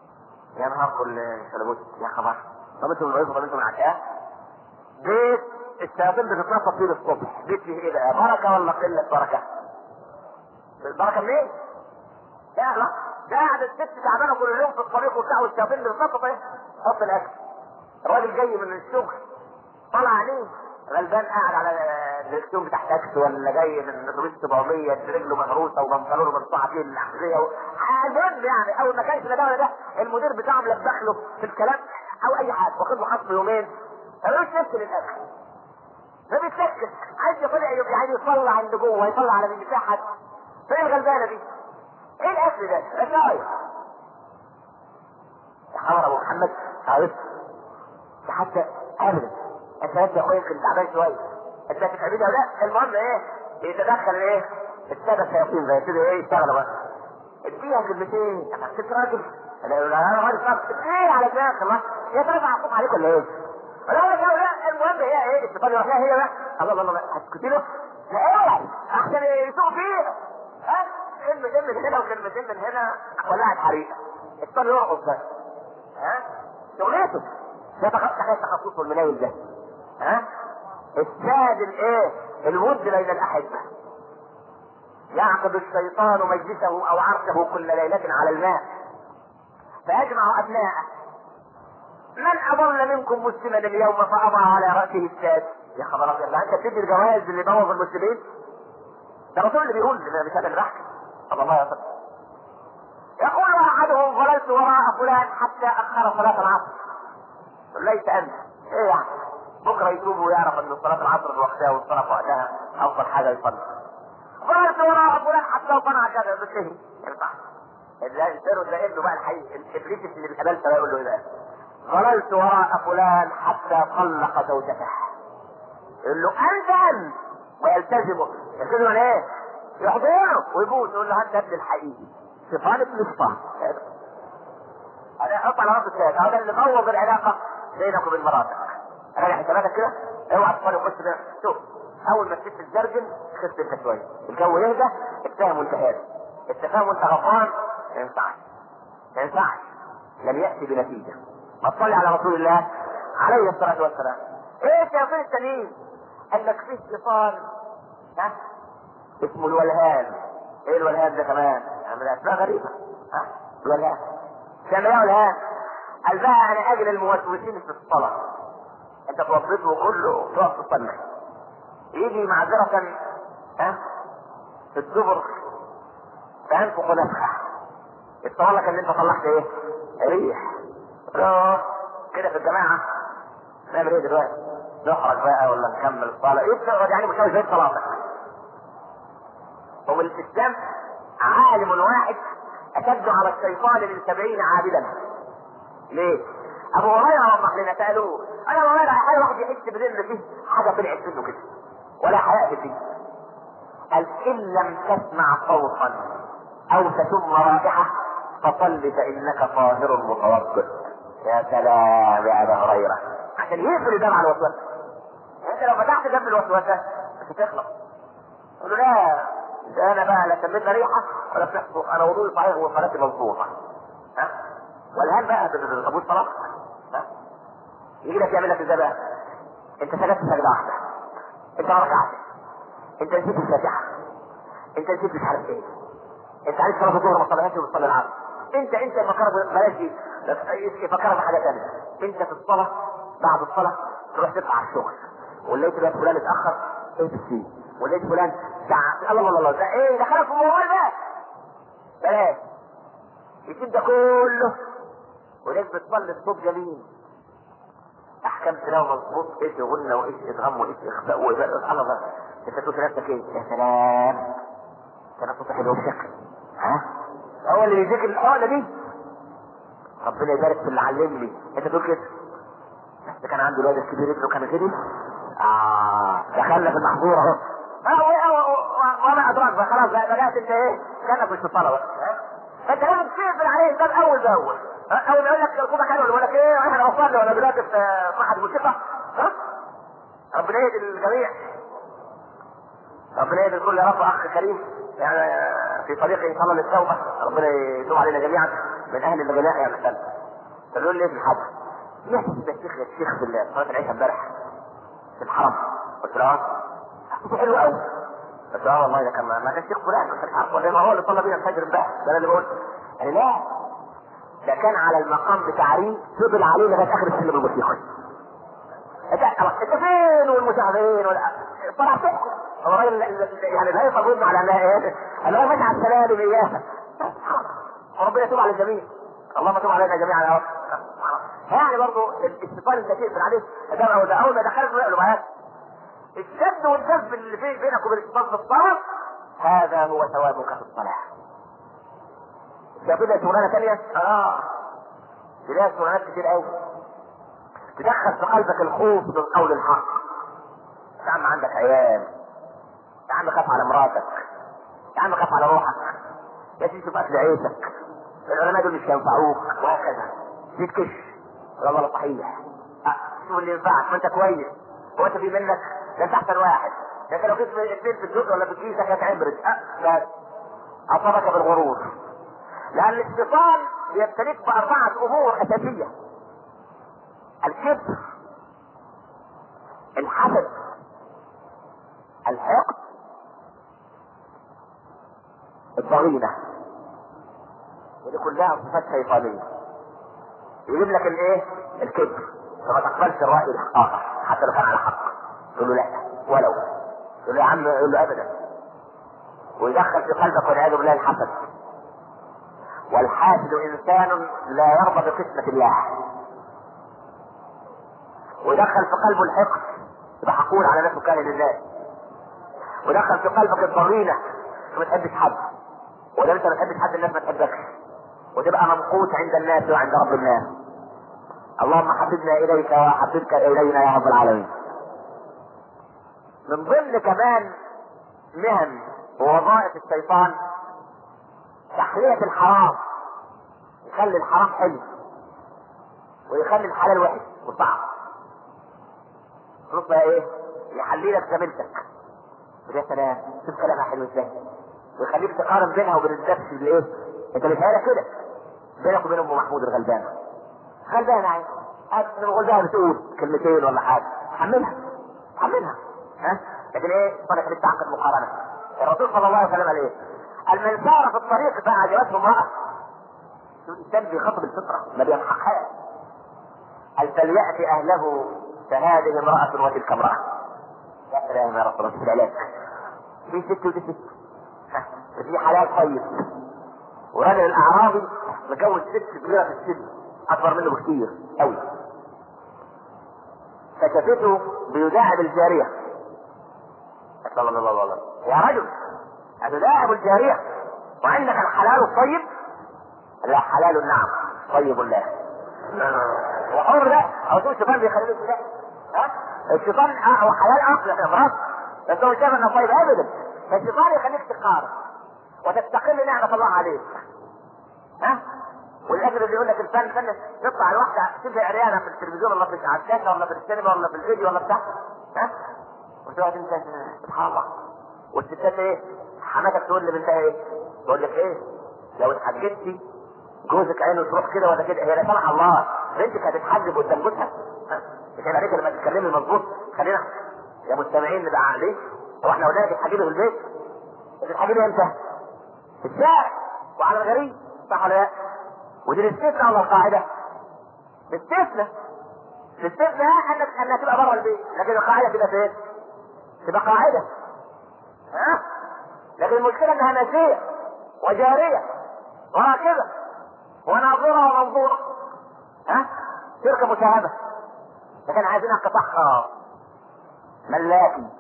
يا نهار كل شلبوت يا خبر، ضمنتم المبيت وضمنتم العشاء. بيت الشياطين بتتنطط فيه الصبح، دي فيه ايه بقى؟ بركه ولا قله بركه؟ البركه منين؟ لا ده قاعد الست تعبانه كل يوم في الطريق وبتاع، والشياطين بتتنطط ايه؟ حط الاكل. الراجل جاي من الشغل طلع عليه غلبان قاعد على الدكتور بتاع تاكسي، ولا جاي من اتوبيس 700 رجله مهروسه وبنطلونه منصوعه فيه الاحذيه المهم يعني اول ما كانش لا ده ولا ده المدير بتاعه ملبخ له في الكلام او اي حاجه، واخد له حصر يومين فمالوش نفس للاكل، ما بيتسكت، عايز يطلع عايز يطلع عند جوه، يطلع على من بتاع حد. فين الغلبانه دي؟ ايه الاكل ده؟ رشاية يا حمر ابو محمد عرفت حتى ابدا. انت يا اخويا يمكن تعبان شويه، انت هتتعبني ولا لا؟ المهم ايه؟ يتدخل ايه؟ الساده الشياطين زي كده ايه يشتغلوا بقى. اديها كلمتين، انا كنت راجل، انا راجل صعب، ايه على دماغك الله؟ هي ترفع الصوت عليك ولا ايه؟ ولا ولا لا، المهم هي ايه؟ الشيطان يروح لها هي بقى، الله الله هتسكتي له؟ لا اوعي احسن يسوق فيه، ها؟ كلمتين من هنا وكلمتين من هنا ولعت حريقه، الشيطان يرقص بقى، ها؟ شغلته ده تخصصه المنايل ده، ها؟ الشاهد الايه؟ الود بين الاحبه. يعقد الشيطان مجلسه او عرشه كل ليله على الماء فيجمع ابناءه، من اضل منكم مسلما اليوم فاضع على راسه التاج. يا خبر ابيض، انت بتدي الجوائز اللي بوظ المسلمين؟ ده الرسول اللي بيقول، مش انا اللي بحكي. الله يا صدق. يقول احدهم ظللت وراء فلان حتى اخر صلاه العصر. ليس انت ايه يعني؟ بكره يتوب ويعرف ان صلاه العصر في وقتها والصلاه في وقتها افضل حاجه يصلي. ظللت وراء فلان حتى صنع كذا بتهي ينفع؟ الانسان ده ابنه بقى الحقيقي الابليس اللي بالقبلت بقى يقول له ايه بقى؟ ظللت وراء فلان حتى طلق زوجته. يقول له انت ويلتزمه، يقول له ايه؟ يحضنه ويبوس، يقول له انت ابن الحقيقي شيطان ابن شيطان. هذا حط على راسه الثالث، هذا اللي بوظ العلاقه بينك وبين مراتك. راجع حساباتك كده، اوعى تدخل وخش ده. شوف اول ما تسيب الزرجل خف انت شويه، الجو يهدى، اتفاهم وانت هادي، التفاهم وانت غضبان ما ينفعش، ما ينفعش، لم ياتي بنتيجه. ما تصلي على رسول الله عليه الصلاه والسلام. ايه الشياطين التانيين؟ قال لك فيه شيطان ها اسمه الولهان. ايه الولهان ده كمان؟ اسماء غريبه، ها الولهان. كان ايه الولهان؟ قال بقى انا اجل الموسوسين في الصلاه، انت توظفه كله تقف تصلي، يجي معذره ها في الدبر فانفق نفخه، يتصور لك ان انت طلعت ايه؟ ريح. كده في الجماعه نعمل ايه دلوقتي؟ نخرج بقى ولا نكمل الصلاه؟ ايه بتقعد يعني مش عايز زي صلاتك. هو الاسلام عالم واحد اشد على الشيطان من 70 عابدا. ليه؟ ابو هريره وضح لنا، سالوه انا ابو هريره حاجه واحد يحس بذنب فيه حاجه طلعت منه كده ولا حياء فيه. قال ان لم تسمع صوتا او تشم رائحه فصل فانك طاهر متوضئ. يا سلام يا ابا هريره، عشان يقفل الباب على الوسوسه. انت لو فتحت باب الوسوسه مش هتخلص. قول له لا ده انا بقى لا سميت ريحه ولا بتحصل، انا وضوئي صحيح وصلاتي مظبوطه. ها؟ والهان بقى بتقبل صلاتك. ها؟ يجي لك يعمل لك ازاي بقى؟ انت سجدت سجده واحده، انت ما ركعتش، انت نسيت الفاتحه، انت نسيت مش عارف ايه، انت عايز صلاه الظهر ما صليتش وبتصلي العصر، انت فكرت بلاش دي، فكرت بحاجه ثانيه. انت في الصلاه بعد الصلاه تروح تطلع على الشغل ولقيت بقى فلان اتاخر ايه فيه، ولقيت فلان ساعه الله الله الله ده ايه دخلك في الموضوع ده بلاش يسيب ده كله وليك بتصلي الصوت جميل، احكام تلاوه مظبوط، ايش غنى وايش ادغام وايش اخفاء سبحان الله. انت تقول لنفسك ايه؟ يا سلام كان صوتك حلو بشكل، ها هو اللي بيذاكر الحقنه دي ربنا يبارك في اللي علمني. انت تقول كده بس كان عنده الواد الكبير ابنه كان كده دخلنا في المحظور اهو وما ادراك بقى خلاص بقى بدات انت ايه كانك مش في الصلاه بقى. فانت لازم تقفل عليه الباب اول باول، اول ما يقول لك ركوبك حلو ولا لك ايه احنا اصلي ولا دلوقتي في معهد موسيقى. ها ربنا يهدي الجميع، ربنا يهدي الكل يا رب. اخ كريم يعني في طريق ان شاء الله للتوبه، ربنا يتوب علينا جميعا من اهل الغناء يا مثلا. فبيقول لي ايه في الحج؟ يحسب يا شيخ في صلاه العشاء امبارح في الحرم قلت له حلو قوي. بس والله ده كان ما كانش شيخ فلان، ما كانش عارف ولا هو اللي طلع بينا الفجر امبارح، ده انا اللي بقول. يعني لا، ده كان على المقام بتاعي، فضل عليه لغايه اخر السلم الموسيقي. انت فين والمشاهدين طلع فوق هو راجل يعني لا يفضل على انها ايه؟ انا هو ماشي على السلالم اياها. وربنا يتوب على الجميع، اللهم تب علينا جميعا يا رب. يعني برضه الشيطان الكثير في الحديث ده اول ما دخلت له معاك الشد والجذب اللي بينك وبين الشيطان في الصلاه، هذا هو ثوابك في الصلاه. شايفين شغلانه ثانيه؟ تلاقي شغلانات كتير قوي تدخل في قلبك الخوف من قول الحق. يا عم عندك عيال، يا عم خاف على مراتك، يا عم خاف على روحك، يا سيدي شوف اكل عيشك، العلماء دول مش هينفعوك، وهكذا. تتكش والله صحيح. شوف اللي ينفعك، ما انت كويس، هو انت في منك، ده انت احسن واحد، لكن لو كنت اثنين في الجزء ولا في كيسك هتعبرد. لا، اصابك بالغرور. لان الشيطان يبتليك باربعه امور اساسيه: الكبر، الحسد، الحقد، الضغينة. ودي كلها صفات شيطانية. يجيب لك الايه؟ الكبر، فما تقبلش الرأي الآخر حتى لو كان على حق، تقول له لا ولو، تقول له يا عم، يقول له ابدا. ويدخل في قلبك والعياذ بالله الحسد. والحاسد انسان لا يرضى بقسمة الله. ودخل في قلبه الحقد، يبقى حقود على نفسه كاره لله. ودخل في قلبك الضغينة، ما تحبش حد، ولا انت ما تحبش حد الناس ما تحبكش، وتبقى ممقوت عند الناس وعند رب الناس. اللهم حببنا اليك وحببك الينا يا رب العالمين. من ضمن كمان مهن ووظائف الشيطان تحلية الحرام، يخلي الحرام حلو ويخلي الحلال وحش وصعب. شوف بقى ايه؟ يحلي لك زميلتك، ويا سلام شوف كلامها حلو ازاي، ويخليك تقارن بينها وبين الدبش اللي ايه؟ انت مش هيك كده بينك وبين ام محمود الغلبانه. غلبانه عين نقول لها بتقول كلمتين ولا حاجه، حملها ها. لكن ايه؟ طالع خليك تعقد مقارنه. الرسول صلى الله عليه وسلم قال ايه؟ المن سار في الطريق فاعجبته امراه، الانسان بيخاطب الفطره ما بيضحكهاش، قال فلياتي اهله فهذه امراه وتلك امراه. يا سلام يا رسول الله، العلاج في ست ودي ست، في حلال طيب. وراجل الاعرابي متجوز ست كبيره في السن اكبر منه بكثير قوي، فشافته بيداعب الجاريه. الله يا رجل أتداعب الجاريه وعندك الحلال الطيب؟ لا، حلال نعم، طيب لا. وحر لا، او تقول الشيطان بيخليه كده. الشيطان هو حلال اصلا افراط، بس هو شايف انه طيب ابدا. فالشيطان يخليك تقارن وتستقل نعمه الله عليك. والاجر اللي يقول لك الفن فن تطلع الواحده تبقى عريانه في التلفزيون ولا في على الشاشه ولا في السينما ولا في الفيديو ولا بتاع، وتقعد انت سبحان الله. والستات ايه؟ حماتك تقول لبنتها ايه؟ تقول لك ايه؟ لو اتحجبتي جوزك عينه تروح كده ولا كده. هي لا سمح الله بنتك هتتحجب قدام جوزها؟ كان عليك لما تتكلمي مظبوط. خلينا يا مستمعين نبقى عقلين. هو احنا قلنا لك اتحجبي في البيت؟ تتحجبي امتى؟ في الشارع وعلى الغريب، صح ولا لا؟ ودي الاستثناء ولا القاعده؟ الاستثناء انها تبقى بره البيت، لكن القاعده تبقى فين؟ تبقى قاعده. لكن المشكله انها ناسيه وجاريه وراكبه وناظره ومنظوره، شركه مشاهده، لكن عايزينها قطاع خاص ملاكي.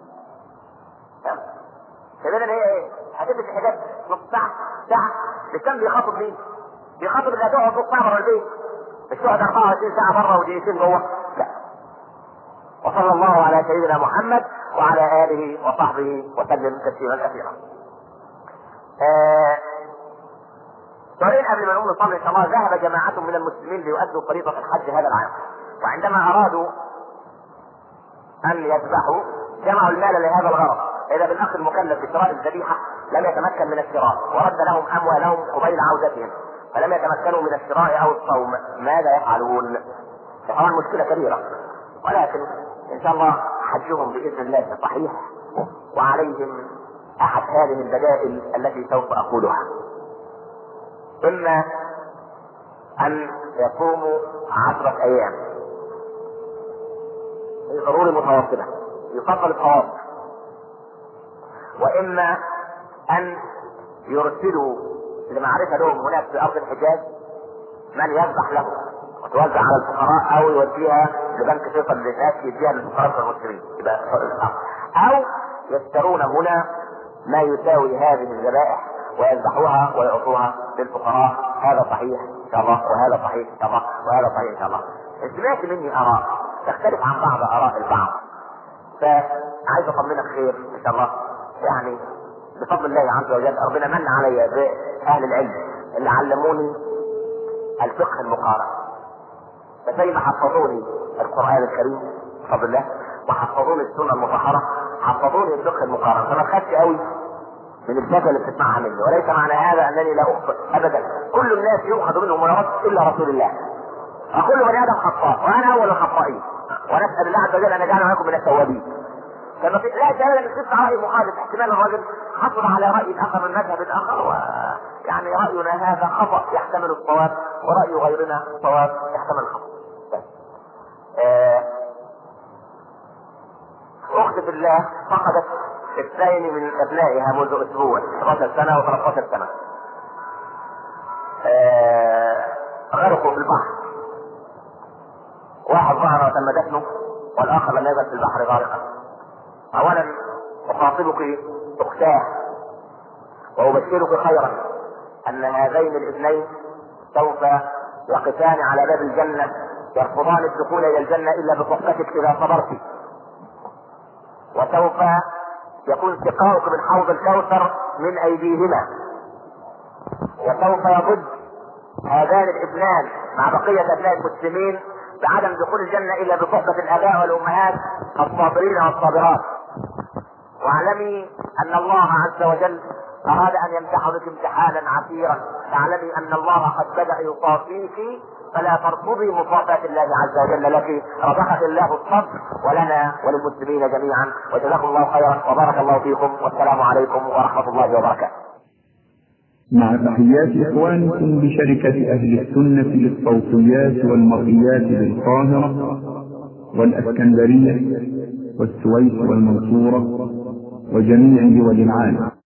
كمان هي ايه؟ هتلبس الحجاب نص ساعه الكم بيخاطب مين؟ بيخاطب اللي هتقعد نص ساعه بره البيت، مش تقعد 24 ساعه بره ودقيقتين جوه. لا. وصلى الله على سيدنا محمد وعلى اله وصحبه وسلم تسليما كثيرا. سؤالين قبل ما نقوم نصلي ان شاء الله. ذهب جماعة من المسلمين ليؤدوا فريضة الحج هذا العام، وعندما ارادوا ان يذبحوا جمعوا المال لهذا الغرض. اذا بالاخ المكلف بشراء الذبيحة لم يتمكن من الشراء ورد لهم اموالهم قبيل عودتهم، فلم يتمكنوا من الشراء او الصوم، ماذا يفعلون؟ طبعا مشكلة كبيرة، ولكن ان شاء الله حجهم بإذن الله صحيح، وعليهم أحد هذه البدائل التي سوف أقولها. إما أن يصوموا 10 أيام، هي ضروري متواصلة، يفضل التواصل. وإما أن يرسلوا لمعرفة لهم هناك في أرض الحجاز من يذبح له وتوزع على الفقراء، أو يوديها لبنك فيصل للناس يديها للفقراء المسلمين، أو يشترون هنا ما يساوي هذه الذبائح ويذبحوها ويعطوها للفقراء. هذا صحيح إن شاء الله، وهذا صحيح إن شاء الله، وهذا صحيح إن شاء الله. سمعت مني آراء تختلف عن بعض آراء البعض، فعايز أطمنك خير إن شاء الله. يعني بفضل الله عز وجل ربنا من علي بأهل العلم اللي علموني الفقه المقارن، فزي ما حفظوني القرآن الكريم بفضل الله وحفظوني السنة المطهرة، حفظوني الفقه المقارن، فما خدت قوي من الفتوى اللي بتسمعها مني. وليس معنى هذا انني لا اخطئ ابدا، كل الناس يؤخذ منهم ويرد الا رسول الله، وكل بني ادم خطاء وانا اول الخطائين، ونسال الله عز وجل ان يجعلنا معكم من التوابين. فما في لا شيء ان تسمع راي مخالف، احتمال الرجل حصل على راي اخر من مذهب اخر، ويعني راينا هذا خطا يحتمل الصواب، وراي غيرنا صواب يحتمل الخطا. اختي في الله فقدت الثاني من ابنائها منذ اسبوع، 11 سنه و13 سنه. غرقوا في البحر، واحد ظهر وتم دفنه والاخر لم يزل في البحر غارقا. اولا اخاطبك اختاه وابشرك خيرا ان هذين الابنين سوف يقفان على باب الجنه، يرفضان الدخول الى الجنه الا بصحبتك اذا صبرت، وسوف يكون سقاؤك من حوض الكوثر من ايديهما، وسوف يضج هذان الابنان مع بقية ابناء المسلمين بعدم دخول الجنة الا بصحبة الاباء والامهات الصابرين والصابرات. واعلمي ان الله عز وجل اراد ان يمتحنك امتحانا عسيرا، تعلمي ان الله قد بدأ يصافيك، فلا ترفضي مصافاة الله عز وجل لك. رزقك الله الصبر ولنا وللمسلمين جميعا، وجزاكم الله خيرا وبارك الله فيكم، والسلام عليكم ورحمة الله وبركاته. مع تحيات إخوانكم بشركة أهل السنة للصوتيات والمرئيات بالقاهرة والإسكندرية والسويس والمنصورة وجميع دول العالم.